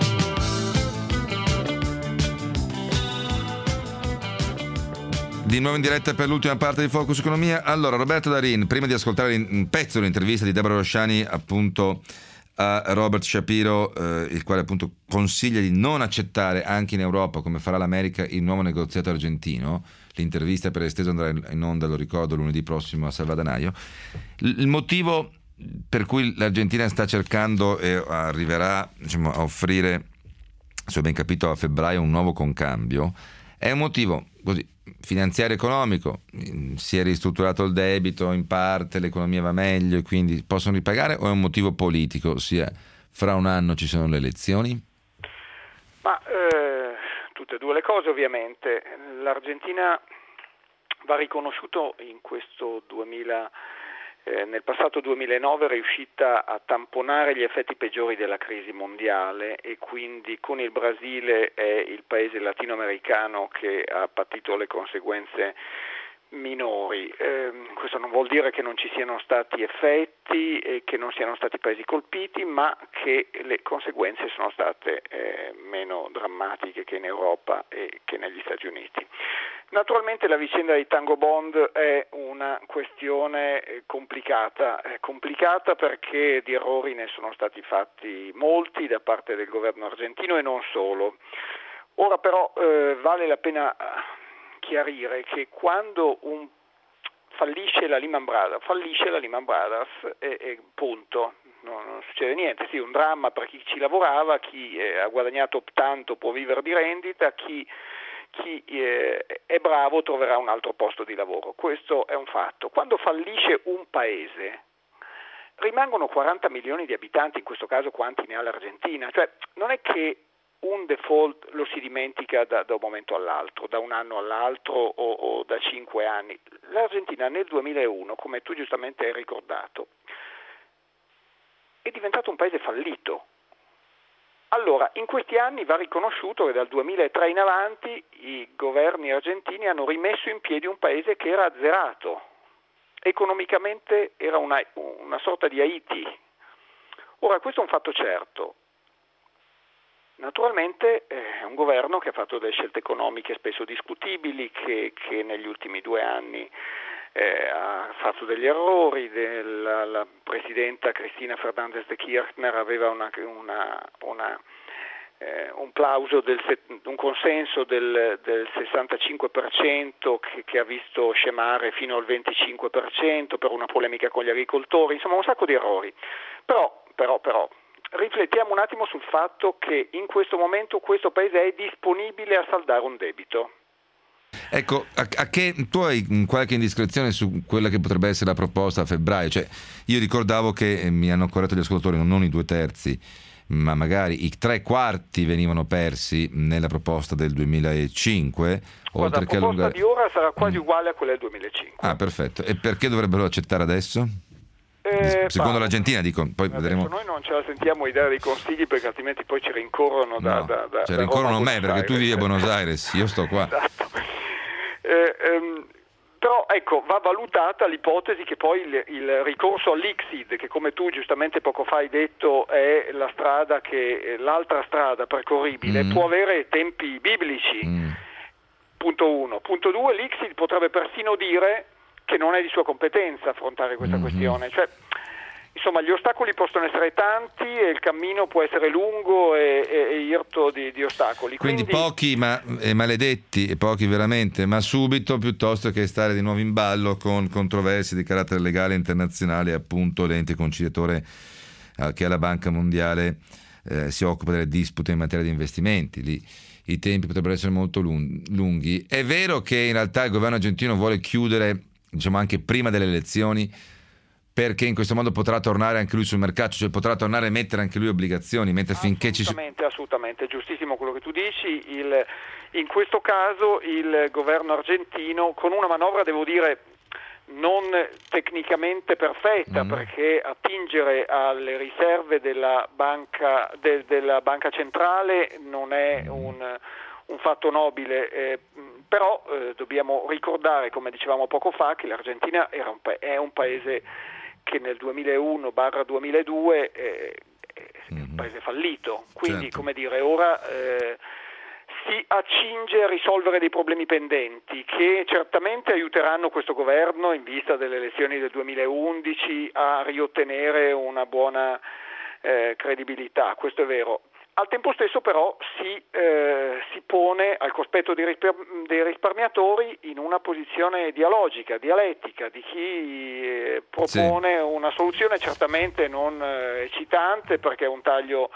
Di nuovo in diretta per l'ultima parte di Focus Economia. Allora, Roberto Darin, prima di ascoltare un pezzo dell'intervista di Deborah Rosciani appunto a Robert Shapiro, il quale appunto consiglia di non accettare anche in Europa, come farà l'America, il nuovo negoziato argentino. L'intervista per esteso andrà in onda, lo ricordo, lunedì prossimo a Salvadanaio. Il motivo per cui l'Argentina sta cercando e arriverà a offrire, se ho ben capito, a febbraio un nuovo concambio, è un motivo così finanziario economico. Si è ristrutturato il debito in parte, l'economia va meglio e quindi possono ripagare, o è un motivo politico, ossia fra un anno ci sono le elezioni? Ma tutte e due le cose, ovviamente. L'Argentina va riconosciuto in questo nel passato 2009 è riuscita a tamponare gli effetti peggiori della crisi mondiale, e quindi con il Brasile è il paese latinoamericano che ha patito le conseguenze minori. Questo non vuol dire che non ci siano stati effetti e che non siano stati paesi colpiti, ma che le conseguenze sono state meno drammatiche che in Europa e che negli Stati Uniti. Naturalmente la vicenda dei Tango Bond è una questione complicata perché di errori ne sono stati fatti molti da parte del governo argentino e non solo. Ora però vale la pena chiarire che quando fallisce la Lehman Brothers e punto, non succede niente, sì, un dramma per chi ci lavorava, chi ha guadagnato tanto può vivere di rendita, chi è bravo troverà un altro posto di lavoro, questo è un fatto. Quando fallisce un paese rimangono 40 milioni di abitanti, in questo caso quanti ne ha l'Argentina, cioè non è che un default lo si dimentica da un momento all'altro, da un anno all'altro o da 5 anni. L'Argentina nel 2001, come tu giustamente hai ricordato, è diventato un paese fallito. Allora, in questi anni va riconosciuto che dal 2003 in avanti i governi argentini hanno rimesso in piedi un paese che era azzerato. Economicamente era una sorta di Haiti. Ora, questo è un fatto certo. Naturalmente è un governo che ha fatto delle scelte economiche spesso discutibili, che negli ultimi 2 anni ha fatto degli errori. La presidenta Cristina Fernández de Kirchner aveva un plauso, un consenso del 65% che ha visto scemare fino al 25% per una polemica con gli agricoltori, insomma un sacco di errori. Però riflettiamo un attimo sul fatto che in questo momento questo paese è disponibile a saldare un debito. Ecco, tu hai qualche indiscrezione su quella che potrebbe essere la proposta a febbraio? Cioè, io ricordavo che mi hanno corretto gli ascoltatori, non i 2/3, ma magari i 3/4 venivano persi nella proposta del 2005. Guarda, la proposta di ora sarà quasi uguale a quella del 2005. Ah, perfetto. E perché dovrebbero accettare adesso? Secondo l'Argentina, dico, poi vedremo. Noi non ce la sentiamo di dare dei consigli perché altrimenti poi ci rincorrono rincorrono me perché tu vivi a Buenos Aires, io sto qua. Esatto. Però ecco, va valutata l'ipotesi che poi il ricorso all'ICSID, che come tu giustamente poco fa hai detto è l'altra strada percorribile, può avere tempi biblici. Punto 1. Punto 2, l'ICSID potrebbe persino dire che non è di sua competenza affrontare questa questione, cioè insomma gli ostacoli possono essere tanti e il cammino può essere lungo e irto di ostacoli. Quindi pochi maledetti, e pochi veramente, ma subito, piuttosto che stare di nuovo in ballo con controversie di carattere legale internazionale, appunto l'ente conciliatore che è la Banca Mondiale si occupa delle dispute in materia di investimenti. Lì i tempi potrebbero essere molto lunghi. È vero che in realtà il governo argentino vuole chiudere, diciamo, anche prima delle elezioni, perché in questo modo potrà tornare anche lui sul mercato, cioè potrà tornare a mettere anche lui obbligazioni, mentre finché assolutamente, giustissimo quello che tu dici. In questo caso il governo argentino, con una manovra, devo dire, non tecnicamente perfetta, perché attingere alle riserve della banca centrale non è un fatto nobile, però dobbiamo ricordare, come dicevamo poco fa, che l'Argentina è un paese che nel 2001/2002 è un paese fallito, quindi certo. Come dire, ora si accinge a risolvere dei problemi pendenti che certamente aiuteranno questo governo in vista delle elezioni del 2011 a riottenere una buona credibilità, questo è vero. Al tempo stesso però si pone al cospetto dei risparmiatori in una posizione dialogica, dialettica, di chi propone una soluzione certamente non eccitante perché è un taglio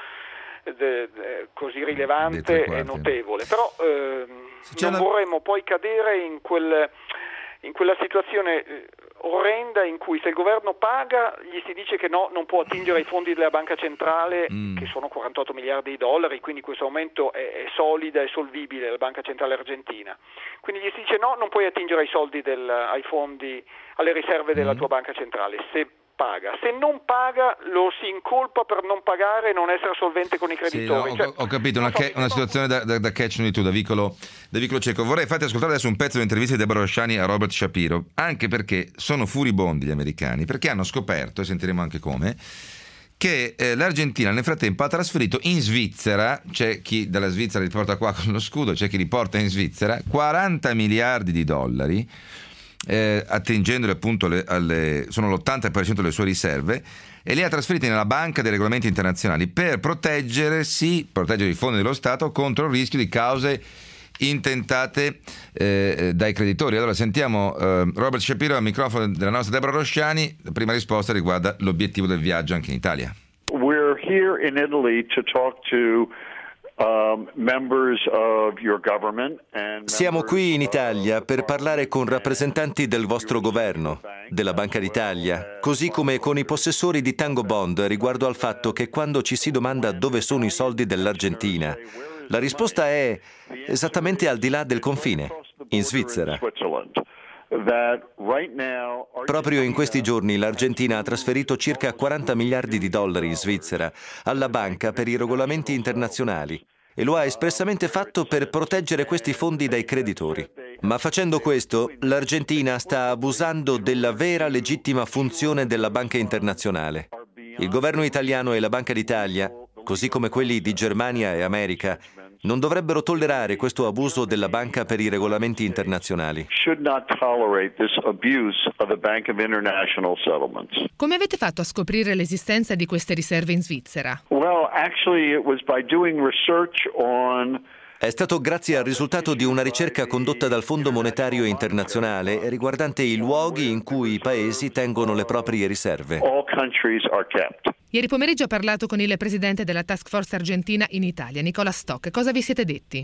così rilevante e notevole, però non vorremmo poi cadere in quella situazione orrenda in cui se il governo paga gli si dice che non può attingere ai fondi della banca centrale che sono 48 miliardi di dollari, quindi in questo momento è solida e solvibile la banca centrale argentina, quindi gli si dice non puoi attingere ai soldi ai fondi, alle riserve della tua banca centrale. Se paga. Se non paga lo si incolpa per non pagare e non essere solvente con i creditori. Sì, ho capito, una situazione da catch 22, da vicolo cieco. Vorrei farti ascoltare adesso un pezzo dell'intervista di Deborah Rossani a Robert Shapiro, anche perché sono furibondi gli americani, perché hanno scoperto, e sentiremo anche come, che l'Argentina nel frattempo ha trasferito in Svizzera, c'è chi dalla Svizzera li porta qua con lo scudo, c'è chi li porta in Svizzera, 40 miliardi di dollari, attingendole appunto sono l'80% delle sue riserve, e li ha trasferiti nella Banca dei Regolamenti Internazionali per proteggere i fondi dello Stato contro il rischio di cause intentate dai creditori. Allora sentiamo Robert Shapiro al microfono della nostra Deborah Rossani. La prima risposta riguarda l'obiettivo del viaggio anche in Italia. We're here in Italy to talk to members of your government and Siamo qui in Italia per parlare con rappresentanti del vostro governo, della Banca d'Italia, così come con i possessori di Tango Bond riguardo al fatto che quando ci si domanda dove sono i soldi dell'Argentina, la risposta è esattamente al di là del confine, in Svizzera. Proprio in questi giorni l'Argentina ha trasferito circa 40 miliardi di dollari in Svizzera alla Banca per i Regolamenti Internazionali e lo ha espressamente fatto per proteggere questi fondi dai creditori. Ma facendo questo, l'Argentina sta abusando della vera legittima funzione della Banca Internazionale. Il governo italiano e la Banca d'Italia, così come quelli di Germania e America, non dovrebbero tollerare questo abuso della Banca per i Regolamenti Internazionali. Come avete fatto a scoprire l'esistenza di queste riserve in Svizzera? È stato grazie al risultato di una ricerca condotta dal Fondo Monetario Internazionale riguardante i luoghi in cui i paesi tengono le proprie riserve. Ieri pomeriggio ha parlato con il presidente della Task Force Argentina in Italia, Nicola Stock. Cosa vi siete detti?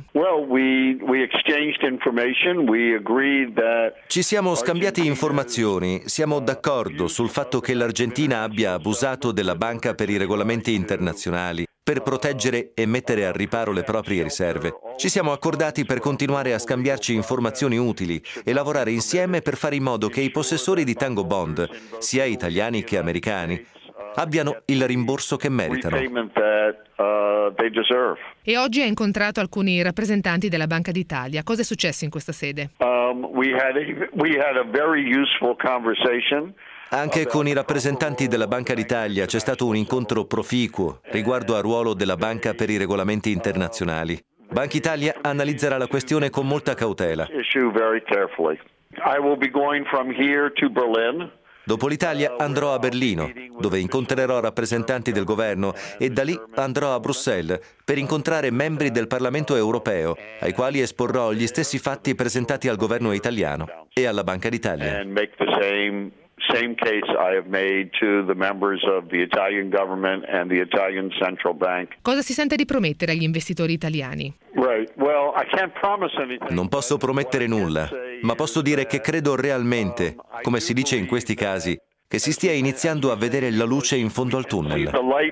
Ci siamo scambiati informazioni. Siamo d'accordo sul fatto che l'Argentina abbia abusato della Banca per i Regolamenti Internazionali per proteggere e mettere al riparo le proprie riserve. Ci siamo accordati per continuare a scambiarci informazioni utili e lavorare insieme per fare in modo che i possessori di Tango Bond, sia italiani che americani, abbiano il rimborso che meritano. E oggi ha incontrato alcuni rappresentanti della Banca d'Italia. Cosa è successo in questa sede? Anche con i rappresentanti della Banca d'Italia c'è stato un incontro proficuo riguardo al ruolo della Banca per i Regolamenti Internazionali. Banca Italia analizzerà la questione con molta cautela. Dopo l'Italia andrò a Berlino, dove incontrerò rappresentanti del governo, e da lì andrò a Bruxelles per incontrare membri del Parlamento europeo, ai quali esporrò gli stessi fatti presentati al governo italiano e alla Banca d'Italia. Same case I have made to the members of the Italian government and the Italian Central Bank. Cosa si sente di promettere agli investitori italiani? Non posso promettere nulla, ma posso dire che credo realmente, come si dice in questi casi, che si stia iniziando a vedere la luce in fondo al tunnel.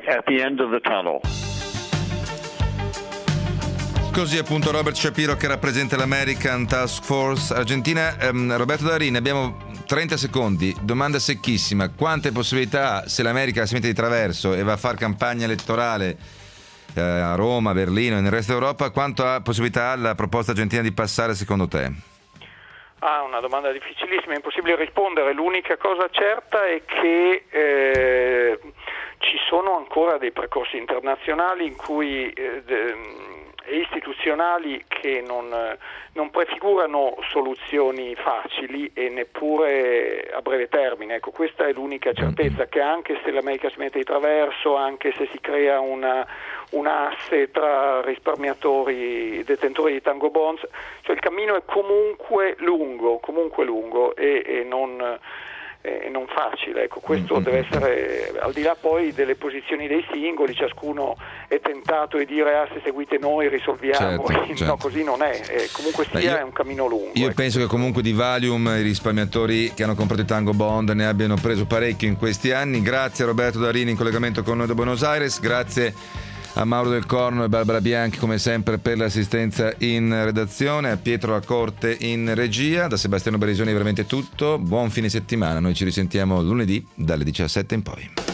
Così appunto Robert Shapiro, che rappresenta l'American Task Force Argentina. Roberto Darini, abbiamo 30 secondi, domanda secchissima: quante possibilità ha, se l'America si mette di traverso e va a fare campagna elettorale a Roma, Berlino e nel resto d'Europa, quanto ha possibilità ha la proposta argentina di passare secondo te? Una domanda difficilissima, è impossibile rispondere. L'unica cosa certa è che ci sono ancora dei percorsi internazionali in cui e istituzionali che non prefigurano soluzioni facili e neppure a breve termine. Ecco, questa è l'unica certezza, che anche se l'America si mette di traverso, anche se si crea un asse tra risparmiatori, detentori di Tango Bonds, cioè il cammino è comunque lungo e non facile. Ecco, questo deve essere, al di là poi delle posizioni dei singoli, ciascuno è tentato di dire se seguite noi risolviamo, certo. No, così non è, comunque sia è un cammino lungo. Io penso che comunque di Valium i risparmiatori che hanno comprato i Tango Bond ne abbiano preso parecchio in questi anni. Grazie a Roberto Darini in collegamento con noi da Buenos Aires, grazie a Mauro Del Corno e Barbara Bianchi come sempre per l'assistenza in redazione, a Pietro Accorte in regia. Da Sebastiano Barisoni è veramente tutto, buon fine settimana, noi ci risentiamo lunedì dalle 17 in poi.